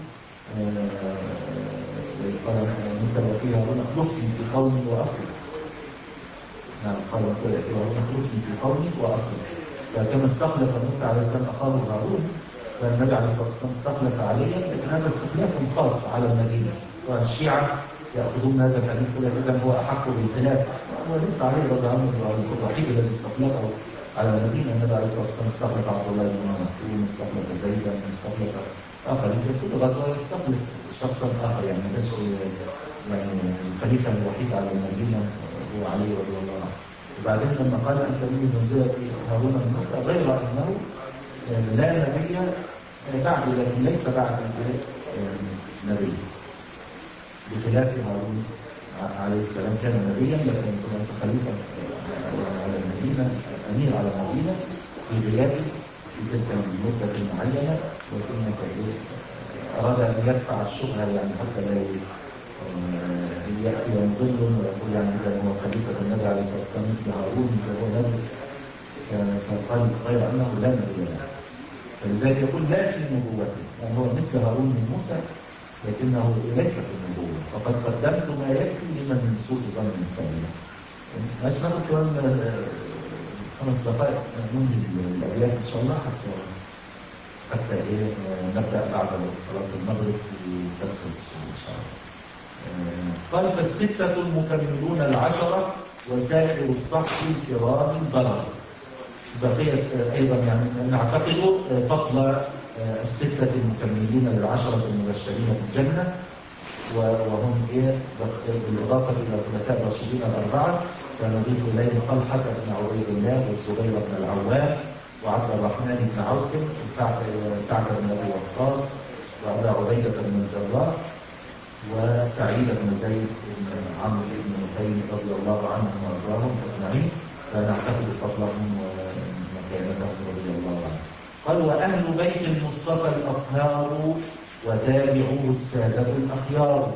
B: قال موسى وفي هارون اخلفني في قومي وأصلي. نعم قال موسى وفي هارون اخلفني في قومي وأصلي. فكما استخلف موسى عليه السلام أخاه هارون، فالنبي عليه الصلاة والسلام استخلف عليا، لكن هذا استخلاف خاص على المدينة. والشيعة يأخذون هذا الحديث يقول إذا هو أحق بالخلاف، هو ليس عليه رضي الله عنه الوحيد الذي استخلفه على المدينة. النبي عليه الصلاة والسلام استخلف عبد الله بن مسعود، استخلف زيدا، استخلف آخر، في كل غزوة يستخلف شخصا آخر، يعني ما كانش يعني الخليفة الوحيد على المدينة هو علي رضي الله عنه. وبعدين لما قال أنت مني منزلة هارون بن موسى غير أنه لا نبي بعد، لكن ليس بعد نبي، بخلاف هارون عليه السلام كان نبيا، لكن كنت خليفة على المدينة، أمير على المدينة في غيابه في تلك المدة المعينة، لكن أراد أن يدفع الشبهة يعني حتى لا يأتي ينظلم ويقول يعني إذا هو خليفة النبي عليه الصلاة والسلام مثل هارون فهو نبي، فقال غير أنه لا نبي له. فلذلك يقول لا في نبوته، يعني هو مثل هارون من موسى لكنه ليس في النبوة، فقد قدمت ما يكفي لمن من سوء ظن سليم. مش ناخد كمان خمس دقائق ننهي الأبيات إن شاء الله حتى حتى إيه نبدأ بعد صلاة المغرب في درس الأصول إن شاء الله. قال فالستة المكملون العشرة وسائر الصحف الكرام البرر. بقية أيضا يعني نعتقد فضل الستة المكملين للعشرة المبشرين بالجنة، وهم إيه بالإضافة إلى الخلفاء الراشدين الأربعة، فنضيف إليهم طلحة بن عبيد الله والزبير بن العوام وعبد الرحمن بن عوف وسعد بن أبي وقاص وأبا عبيدة بن الجراح وسعيد بن زيد بن عمرو بن نفيل رضي الله عنهم وأرضاهم أجمعين، فنعتقد فضلهم ومكانتهم رضي الله عنهم. قال وأهل بيت المصطفى الأطهار وتابعوه السادة الأخيار.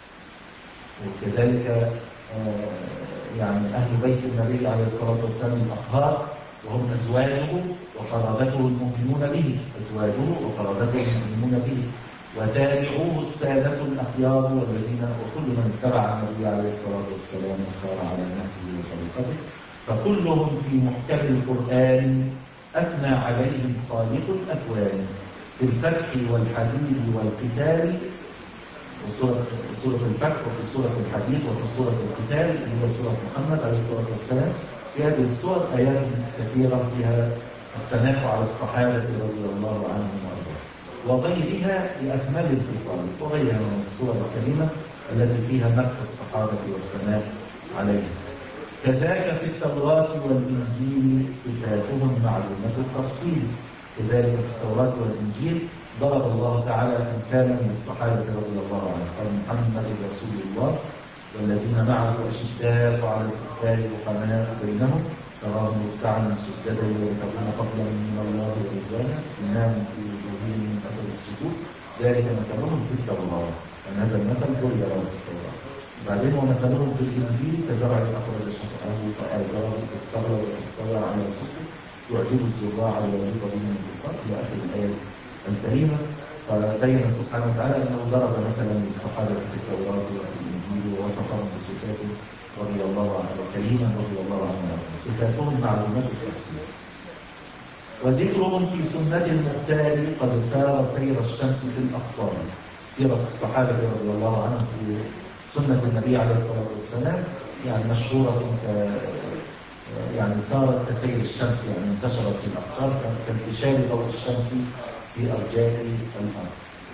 B: وكذلك يعني أهل بيت النبي عليه الصلاة والسلام الأطهار وهم أزواجه وقرابته المؤمنون به، أزواجه وقرابته المؤمنون به، وتابعوه السادة الأخيار والذين وكل من اتبع النبي عليه الصلاة والسلام وسار على نهجه وطريقته، فكلهم في محكم القرآن أثنى عليهم خالق الأكوان في الفتح والحديد والقتال، وسورة سورة الفتح وفي سورة الحديد وفي سورة القتال اللي هي سورة محمد عليه الصلاة والسلام. في هذه السور آيات كثيرة فيها الثناء على الصحابة رضي الله عنهم وأرضاهم، وغيرها لأكمل الخصال، وغيرها من السور الكريمة التي فيها مدح الصحابة والثناء عليهم. كذاك في التوراة والإنجيل صفاتهم معلومة التفصيل، كذلك في التوراة والإنجيل ضرب الله تعالى أمثالا للصحابة رضي الله عنهم، قال محمد رسول الله والذين معه أشداء على الكفار رحماء بينهم تراهم ركعا سجدا يبتغون فضلا من الله ورضوانا سيماهم في وجوههم من أثر السجود ذلك مثلهم في التوراة، يعني هذا المثل ضرب له في التوراة. بعدين ومثلهم في الإنجيل كزرع أخرج شطأه فآزره فاستغلظ فاستوى على سوقه يعجب الزراع ويغيظ بهم الكفار إلى آخر الآية الكريمة. فبين سبحانه وتعالى أنه ضرب مثلا للصحابة في التوراة وفي الإنجيل ووصفهم بصفات رضي الله عنه كريما رضي الله عنه صفاتهم معلومات التفسير. وذكرهم في سنة المختار قد سار سير الشمس في الأقطار. سيرة الصحابة رضي الله عنهم في سنة النبي عليه الصلاة والسلام يعني مشهورة يعني صارت كسير الشمس، يعني انتشرت في الأقطار كانتشار ضوء الشمس في أرجاء الأرض.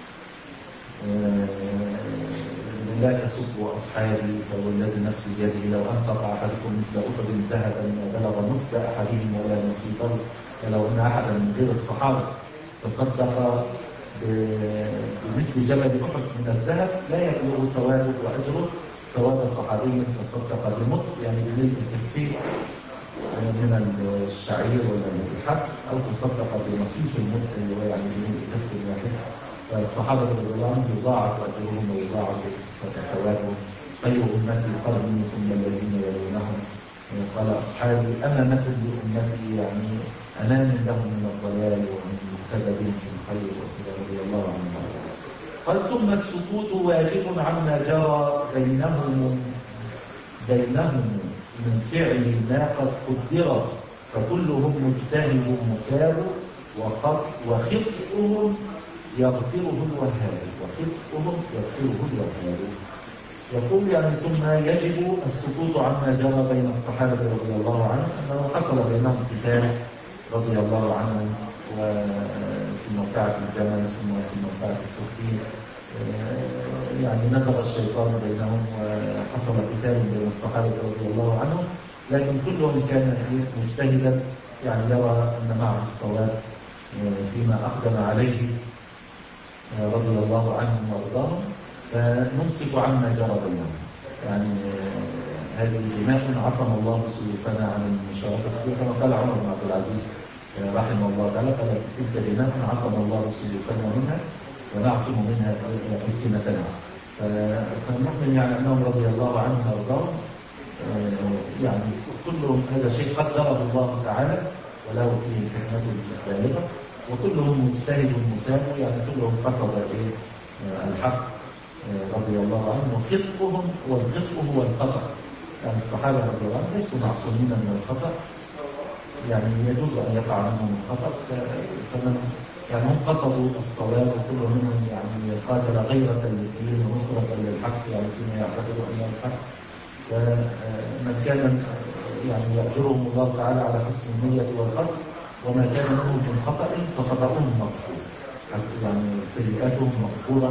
B: لا تسبوا أصحابي فوالذي نفسي بيده لو أنفق أحدكم مثل أحد ذهبا ما بلغ مد أحدهم ولا نصيبه. فلو أن أحدا من غير الصحابة تصدق بمثل جبل أحد من الذهب لا يبلغ ثوابه وأجره ثواب صحابي تصدق بمد يعني بملء الكفين من الشعير ولا من الحب، أو تصدق بنصيف المد اللي هو يعني بملء كف واحد. فالصحابة رضي الله عنهم يضاعف أجرهم ويضاعف ثوابهم. خير أمتي قرني ثم الذين يلونهم. قال أصحابي أمامة لأمتي يعني أمان لهم من الضلال ومن مقتدى في الخير وكذا رضي الله عنهم. قال ثم السكوت واجب عما جرى بينهم بينهم من فعل ما قد قدر فكلهم مجتهد مصاب وخطئهم يغفره الوهاب وخطئهم يغفره الوهاب. يقول يعني ثم يجب السكوت عما جرى بين الصحابة رضي الله عنهم أنه حصل بينهم قتال رضي الله عنهم وفي موقعة الجمل ثم في موقعة الصفين يعني نزغ الشيطان بينهم وحصل قتال بين الصحابة رضي الله عنهم، لكن كلهم كان مجتهدا يعني يرى أن معه الصواب فيما أقدم عليه رضي الله عنهم وارضاهم. فنمسك عما جرى بينهم يعني هذه دماء عصم الله سيوفنا عن المشاركة فيها كما قال عمر بن عبد العزيز رحمه الله تعالى قال تلك دماء عصم الله سيوفنا منها ونعصم منها ألسنتنا. فنؤمن يعني أنهم رضي الله عنهم وارضاهم يعني كلهم هذا شيء قدره الله تعالى وله فيه حكمته البالغة، وكلهم مجتهد مساب يعني كلهم قصد الحق رضي الله عنهم. وخطئهم والخطئ هو الخطأ يعني الصحابة رضي الله عنهم ليسوا معصومين من الخطأ، يعني يجوز أن يقع منهم الخطأ فمن يعني هم قصدوا الصواب وكل منهم يعني قاتل غيرة للدين ونصرة للحق يعني فيما يعتقد أنه الحق. فمن كان يعني يأجرهم الله تعالى على حسن النية والقصد، وما كان منهم من خطأ فخطأهم مغفور يعني سيئاتهم مغفورة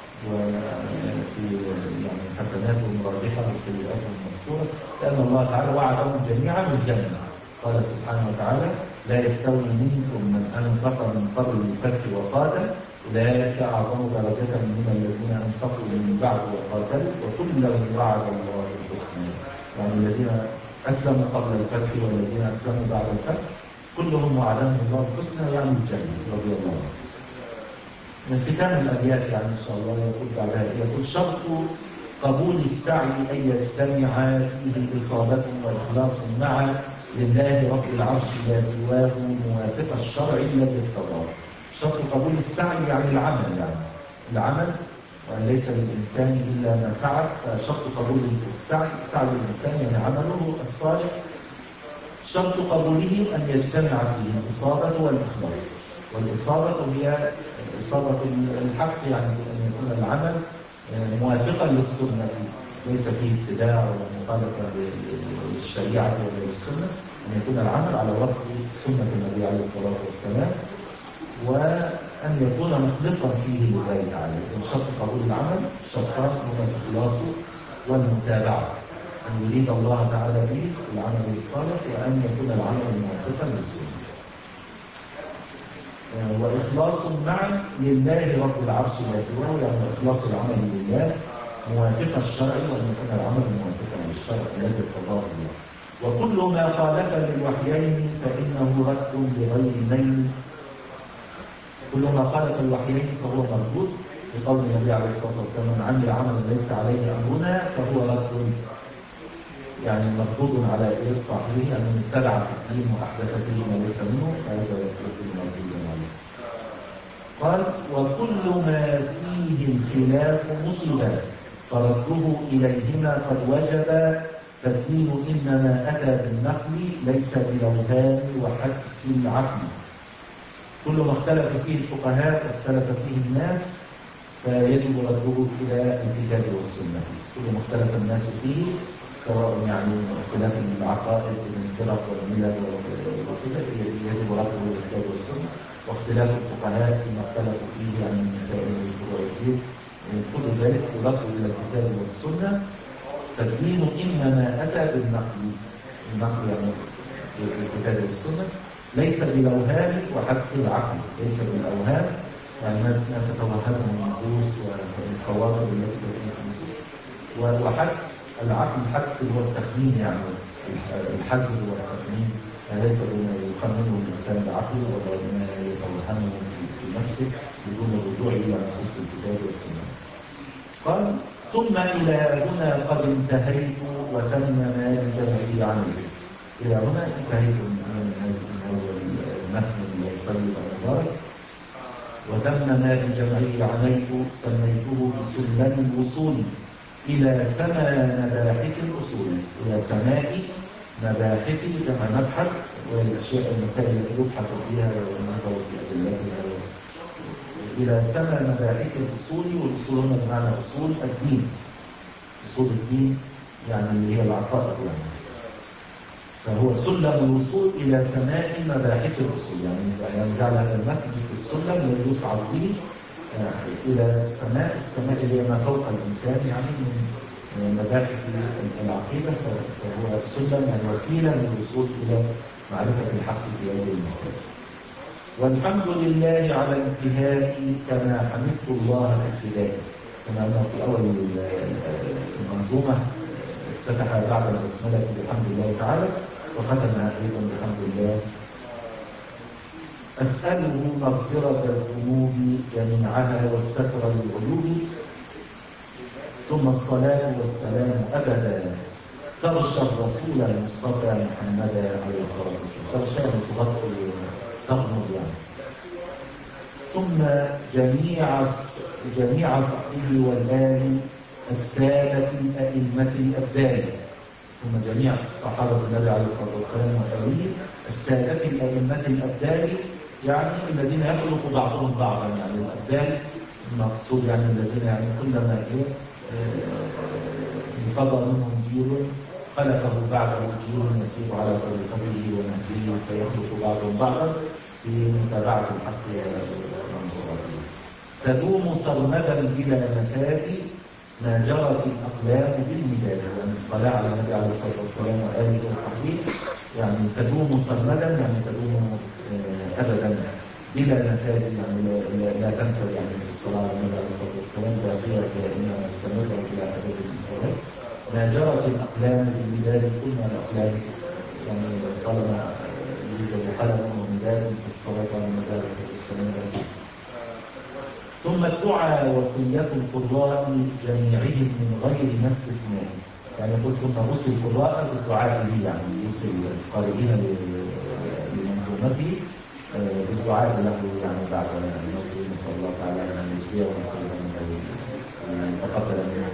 B: وفي يعني حسناتهم راجحة وسيئاتهم مغفورة، لأن الله تعالى وعدهم جميعا بالجنة. قال سبحانه وتعالى لا يستوي منكم من أنفق من قبل الفتح وقاتل أولئك أعظم درجة من الذين أنفقوا من بعد وقاتلوا وكلا وعد الله الحسنى. يعني الذين أسلموا قبل الفتح والذين أسلموا بعد الفتح كلهم وعدهم الله الحسنى يعني الجنة رضي الله عنه. من ختام الأبيات يعني إن شاء الله يقول بعدها يقول شرط قبول السعي أن يجتمع فيه إصابة وإخلاص معا لله رب العرش لا سواه موافق الشرع الذي ارتضاه. شرط قبول السعي يعني العمل يعني العمل وأن ليس للإنسان إلا ما سعى. فشرط قبول السعي سعي الإنسان يعني عمله الصالح شرط قبوله أن يجتمع فيه الإصابة والإخلاص. والإصابة هي إصابة الحق يعني أن يكون العمل موافقا للسنة ليس فيه ابتداع ولا مخالفة للشريعة ولا للسنة، أن يكون العمل على وفق سنة النبي عليه الصلاة والسلام وأن يكون مخلصا فيه لله تعالى. شرط قبول العمل شرطان هما الإخلاص والمتابعة، أن يريد الله تعالى به العمل الصالح وأن يكون العمل موافقا للسنة. وإخلاص معا لله رب العرش لا سواه يعني إخلاص العمل لله موافق الشرع وأن يكون العمل موافقا للشرع الذي ارتضاه الله. وكل ما خالف للوحيين فإنه رد بغير نيل. كل ما خالف الوحيين فهو مردود في قول النبي عليه الصلاة والسلام: من عمل عملا ليس عليه أمرنا فهو رد، يعني مردود على إيه صاحبه، أن من اتبع في الدين وأحدث فيه ما ليس منه فهذا يكون مردودا عليه. قال: وكل ما فيه الخلاف مصيبا فرده إليهما قد وجب، فالدين إنما أتى بالنقل ليس بالأوهام وحدس العقل. كل ما اختلف فيه الفقهاء واختلف فيه الناس فيجب رده إلى الكتاب والسنة. كل ما اختلف الناس فيه، سواء يعني اختلاف العقائد من الفرق والملل وكذا، يجب رده إلى الكتاب والسنة. واختلاف الفقهاء فيما اختلفوا فيه عن المسائل والفروع والدين، كل ذلك يرد إلى الكتاب والسنة. فالدين إنما أتى بالنقل، النقل يعني الكتاب والسنة، ليس بالأوهام وحدس العقل، ليس بالأوهام يعني ما تتوهمه النفوس والخواطر التي تكون في النفوس، وحدس العقل، الحدس هو التخمين، يعني الحزم والتخمين، يعني ليس بما يخمنه الإنسان بعقله ولا ما يتوهمه في نفسه بدون الرجوع إلى نصوص الكتاب والسنة. قال: ثم إلى هنا قد انتهيت وتم ما لجمعي عنه. إلى هنا انتهيت من هذا المتن الطيب المبارك. وتم ما بجمعه عنيت سميته بسلم الوصول إلى سما مباحث الأصول، إلى سماء مباحث جمع مبحث، والأشياء المسائل التي يبحث فيها والنظر في أدلتها، إلى سما مباحث الأصول. والأصول هنا بمعنى أصول الدين، أصول الدين يعني اللي هي العقائد يعني. فهو سلم الوصول إلى سماء مباحث الأصول، يعني يجعل هذا المتن في السلم الذي يصعد به إلى سماء، السماء اللي هي ما فوق الإنسان يعني من مباحث العقيدة. فهو سلم الوسيلة للوصول إلى معرفة الحق في هذه المسائل. والحمد لله على الانتهاء كما حمدت الله في ابتدائه، كما أنه في أول المنظومة افتتح بعد البسملة بحمد الله تعالى وختمها أيضا بحمد الله. أسأله مغفرة الذنوب جميعها والستر للعيوب، ثم الصلاة والسلام أبدا تغشى الرسول المصطفى محمدا عليه الصلاة والسلام. تغشى تغطي تغمض يعني. ثم جميع جميع صحبه والآل السادة الأئمة الأبدال. ثم جميع صحابة النبي عليه الصلاة والسلام وآله السادة الأئمة الأبدال، يعني الذين يخلق بعضهم بعضا، يعني الأبدال المقصود يعني الذين يعني كلما إيه انقضى منهم جيل خلقه بعده جيل يسير على طريقته ونهجه فيخلق بعضهم بعضا في متابعة الحق ونصرته. تدوم سرمدا بلا نفاد ما جرت الأقلام بالمداد. يعني الصلاة على النبي عليه الصلاة والسلام وآله وصحبه يعني تدوم سرمدا، يعني تدوم أبدا بلا نفاد، يعني لا, لا تنفذ. يعني الصلاة على النبي عليه الصلاة والسلام باقية دائمة مستمرة إلى أبد الأبد. ما جرت الأقلام بالمداد، كلنا الأقلام يعني طالما يوجد قلم ومداد في الصلاة على النبي عليه الصلاة والسلام. ثم الدعاء وصية القراء جميعهم من غير ما استثناء، يعني يقول ثم وصي القراء بالدعاء به، يعني وصي القارئين لمنظومته بالدعاء له يعني بعد موته، نسأل الله تعالى أن يجزيه خيرا ويتقبل منه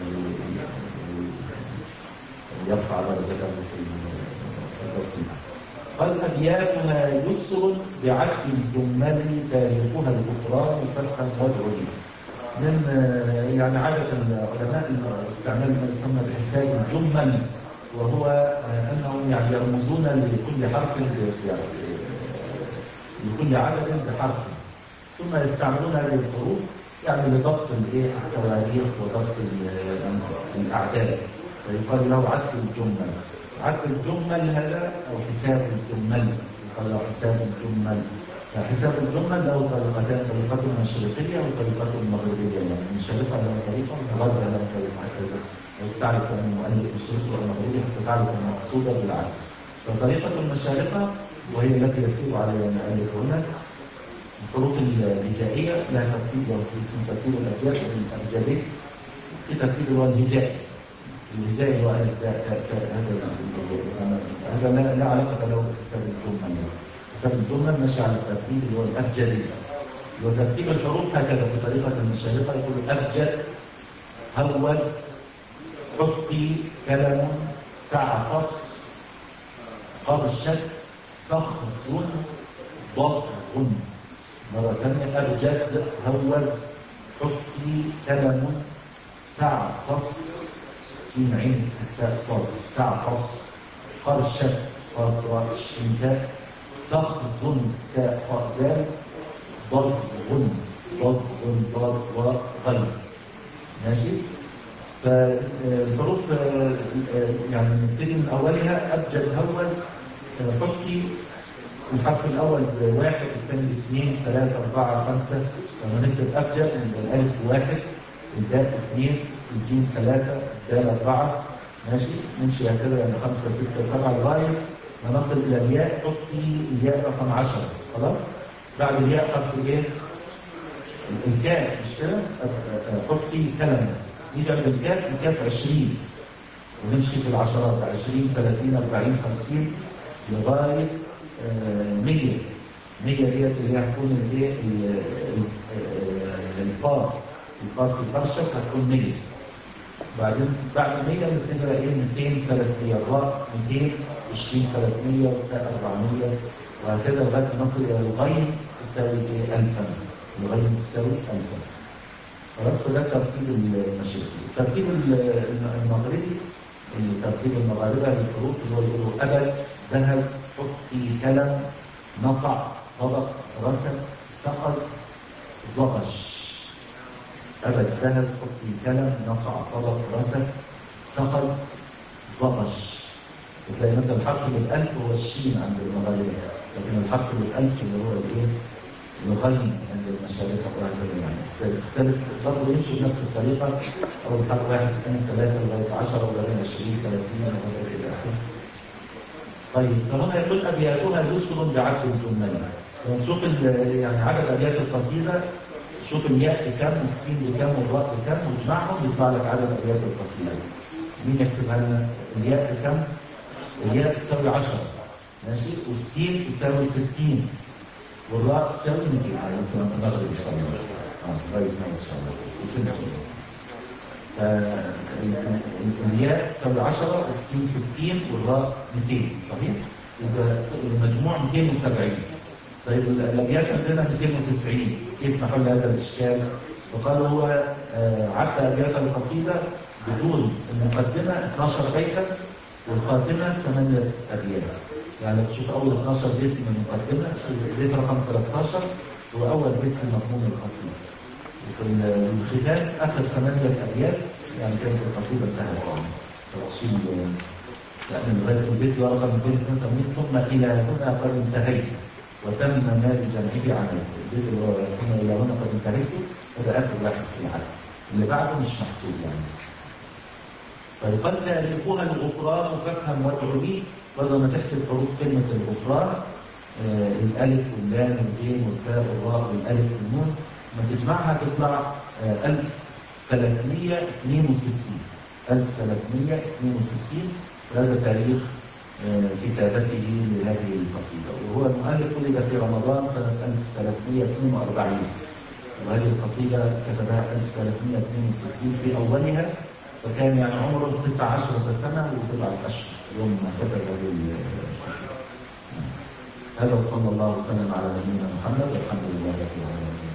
B: ويرفع درجته في الوصية. قال: أبياتها يسر بعد الجمل تاريخها الغفران فتحا وادعو لي. من يعني عادة العلماء استعمال ما يسمى بحساب الجمل، وهو أنهم يعني يرمزون لكل حرف لكل عدد بحرف، ثم يستعملون هذه الحروف يعني لضبط التواريخ وضبط الأعداد، فيقال له عد الجمل. عد الجمل هذا أو حساب الجمل، يقال له حساب الجمل. حساب الجمل له طريقتان، طريقة مشرقية وطريقة مغربية، يعني المشرقة له طريقة والمغربية له طريقة، هكذا تعرف أن المؤلف مشرقي والمغربي حتى تعرف المقصودة بالعدد. فطريقة المشارقة وهي التي يسير عليها المؤلف هنا الحروف الهجائية لها ترتيب اسمه ترتيب الأبجاد الأبجدي، في ترتيب اللي هو الهجائي. الهجائي هو ألف باء تاء تاء، هذا هذا لا لا علاقة له بحساب الجمل. حساب الجمل ماشي على الترتيب اللي هو الأبجدي. وترتيب الحروف هكذا في طريقة المشايخة، يقول أبجد، هوز، حطي، كلم، سعفص، قرشد، صخر، ضغط. مرة ثانية أبجد، هوز، حطي، كلم، سعفص، سين عين تاء صاد، سعفص، قرشد، قاف شين تاء، صخر تاء خاء دال، ضغط ضغط ضاد ضاء غين. ماشي؟ فالحروف يعني نبتدي من أولها. أبجد، هوز، حطي. الحرف الأول واحد، الثاني اثنين، ثلاثة، أربعة، خمسة. لما نكتب أبجد الألف واحد، الباء اثنين، الجيم ثلاثة، الدال أربعة. ماشي؟ نمشي هكذا يعني خمسة، ستة، سبعة لغاية ما نصل إلى الياء. حطي الياء رقم عشرة. خلاص؟ بعد الياء حرف إيه؟ الكاف، مش كده؟ حطي كلمة. نيجي عند الكاف، الكاف عشرين. ونمشي في العشرات عشرين، ثلاثين، أربعين، خمسين لغاية مية. مية ديت اللي هتكون الايه؟ القاف. القاف في الفرشة هتكون مية. بعدين بعد مية بتبقى ايه؟ مئتين، ثلاثمية. الراء مئتين، عشرين، ثلاثمية، والتاء أربعمية، وهكذا لغاية ما نصل إلى الغين تساوي ايه؟ ألفا. الغين تساوي ألفا. خلاص؟ فده ترتيب المشايخ. الترتيب المغربي، الترتيب المغاربة للحروف اللي هو يقولوا أبد، دهز، حطي، كلم، نصع، طبق، رسم، ثقل، ضغش. أبد، دهز، حطي، كلم، نصع، طبق، رسم، ثقل، ضغش. وتلاقي مثلا الحرف بالألف هو الشين عند المغاربة، لكن الحرف بالألف اللي هو الإيه؟ الغين عند المشارقة وهكذا يعني. تختلف برضه، يمشي بنفس الطريقة. أول حرف واحد، اثنين، ثلاثة لغاية عشرة، وبعدين عشرين، ثلاثين لغاية إلى آخره. طيب، فهنا يقول أبياتها يسر بعد الجمل. ونشوف يعني عدد أبيات القصيدة، شوف الياء بكم، والسين بكم، والراء بكم، واجمعهم يطلع لك عدد أبيات القصيدة. مين يحسبها لنا؟ الياء بكم؟ الياء تساوي عشرة. ماشي؟ والسين تساوي ستين. والراء تساوي مئتين. على السلام المغرب إن شاء الله. اه طيب إن شاء الله. فالياء تساوي عشرة، والسين ستين، والراء مئتين. صحيح؟ يبقى المجموع مئتين وسبعين. طيب الابيات عندنا مئتين وتسعين. كيف نحل هذا الاشكال؟ فقالوا هو عدى ابيات القصيده بدون المقدمه اثناشر بيتا، والخاتمه ثمانية ابيات. يعني تشوف اول اثناشر بيت من المقدمه، البيت رقم ثلاثة عشر هو اول بيت في مضمون القصيده. وفي الختام اخذ ثمانية ابيات، يعني كانت القصيده انتهت. يعني لأن لغاية البيت رقم مئتين واثنين وثمانين، ثم إلى هنا قد انتهيت وتم ما بجمعه عملت. البيت اللي هو ثم إلى هنا قد انتهيت، هذا آخر واحد في العدد، اللي بعده مش محسوب يعني. فيقال تاريخها الغفران فافهم وادعو لي. برضه لما تحسب حروف كلمة الغفران، آه الألف واللام والجيم والفاء والراء والألف والنون، لما تجمعها تطلع آه ألف وثلاثمية واثنين وستين. ألف وثلاثمية واثنين وستين. وهذا تاريخ كتابته لهذه القصيدة. وهو المؤلف ولد في رمضان سنة ألف وثلاثمية واثنين وأربعين، وهذه القصيدة كتبها ألف وثلاثمية واثنين وستين في أولها، فكان يعني عمره تسع عشرة سنة وبضعة أشهر يوم ما كتب هذه القصيدة. هذا وصلى الله وسلم على نبينا محمد والحمد لله رب العالمين.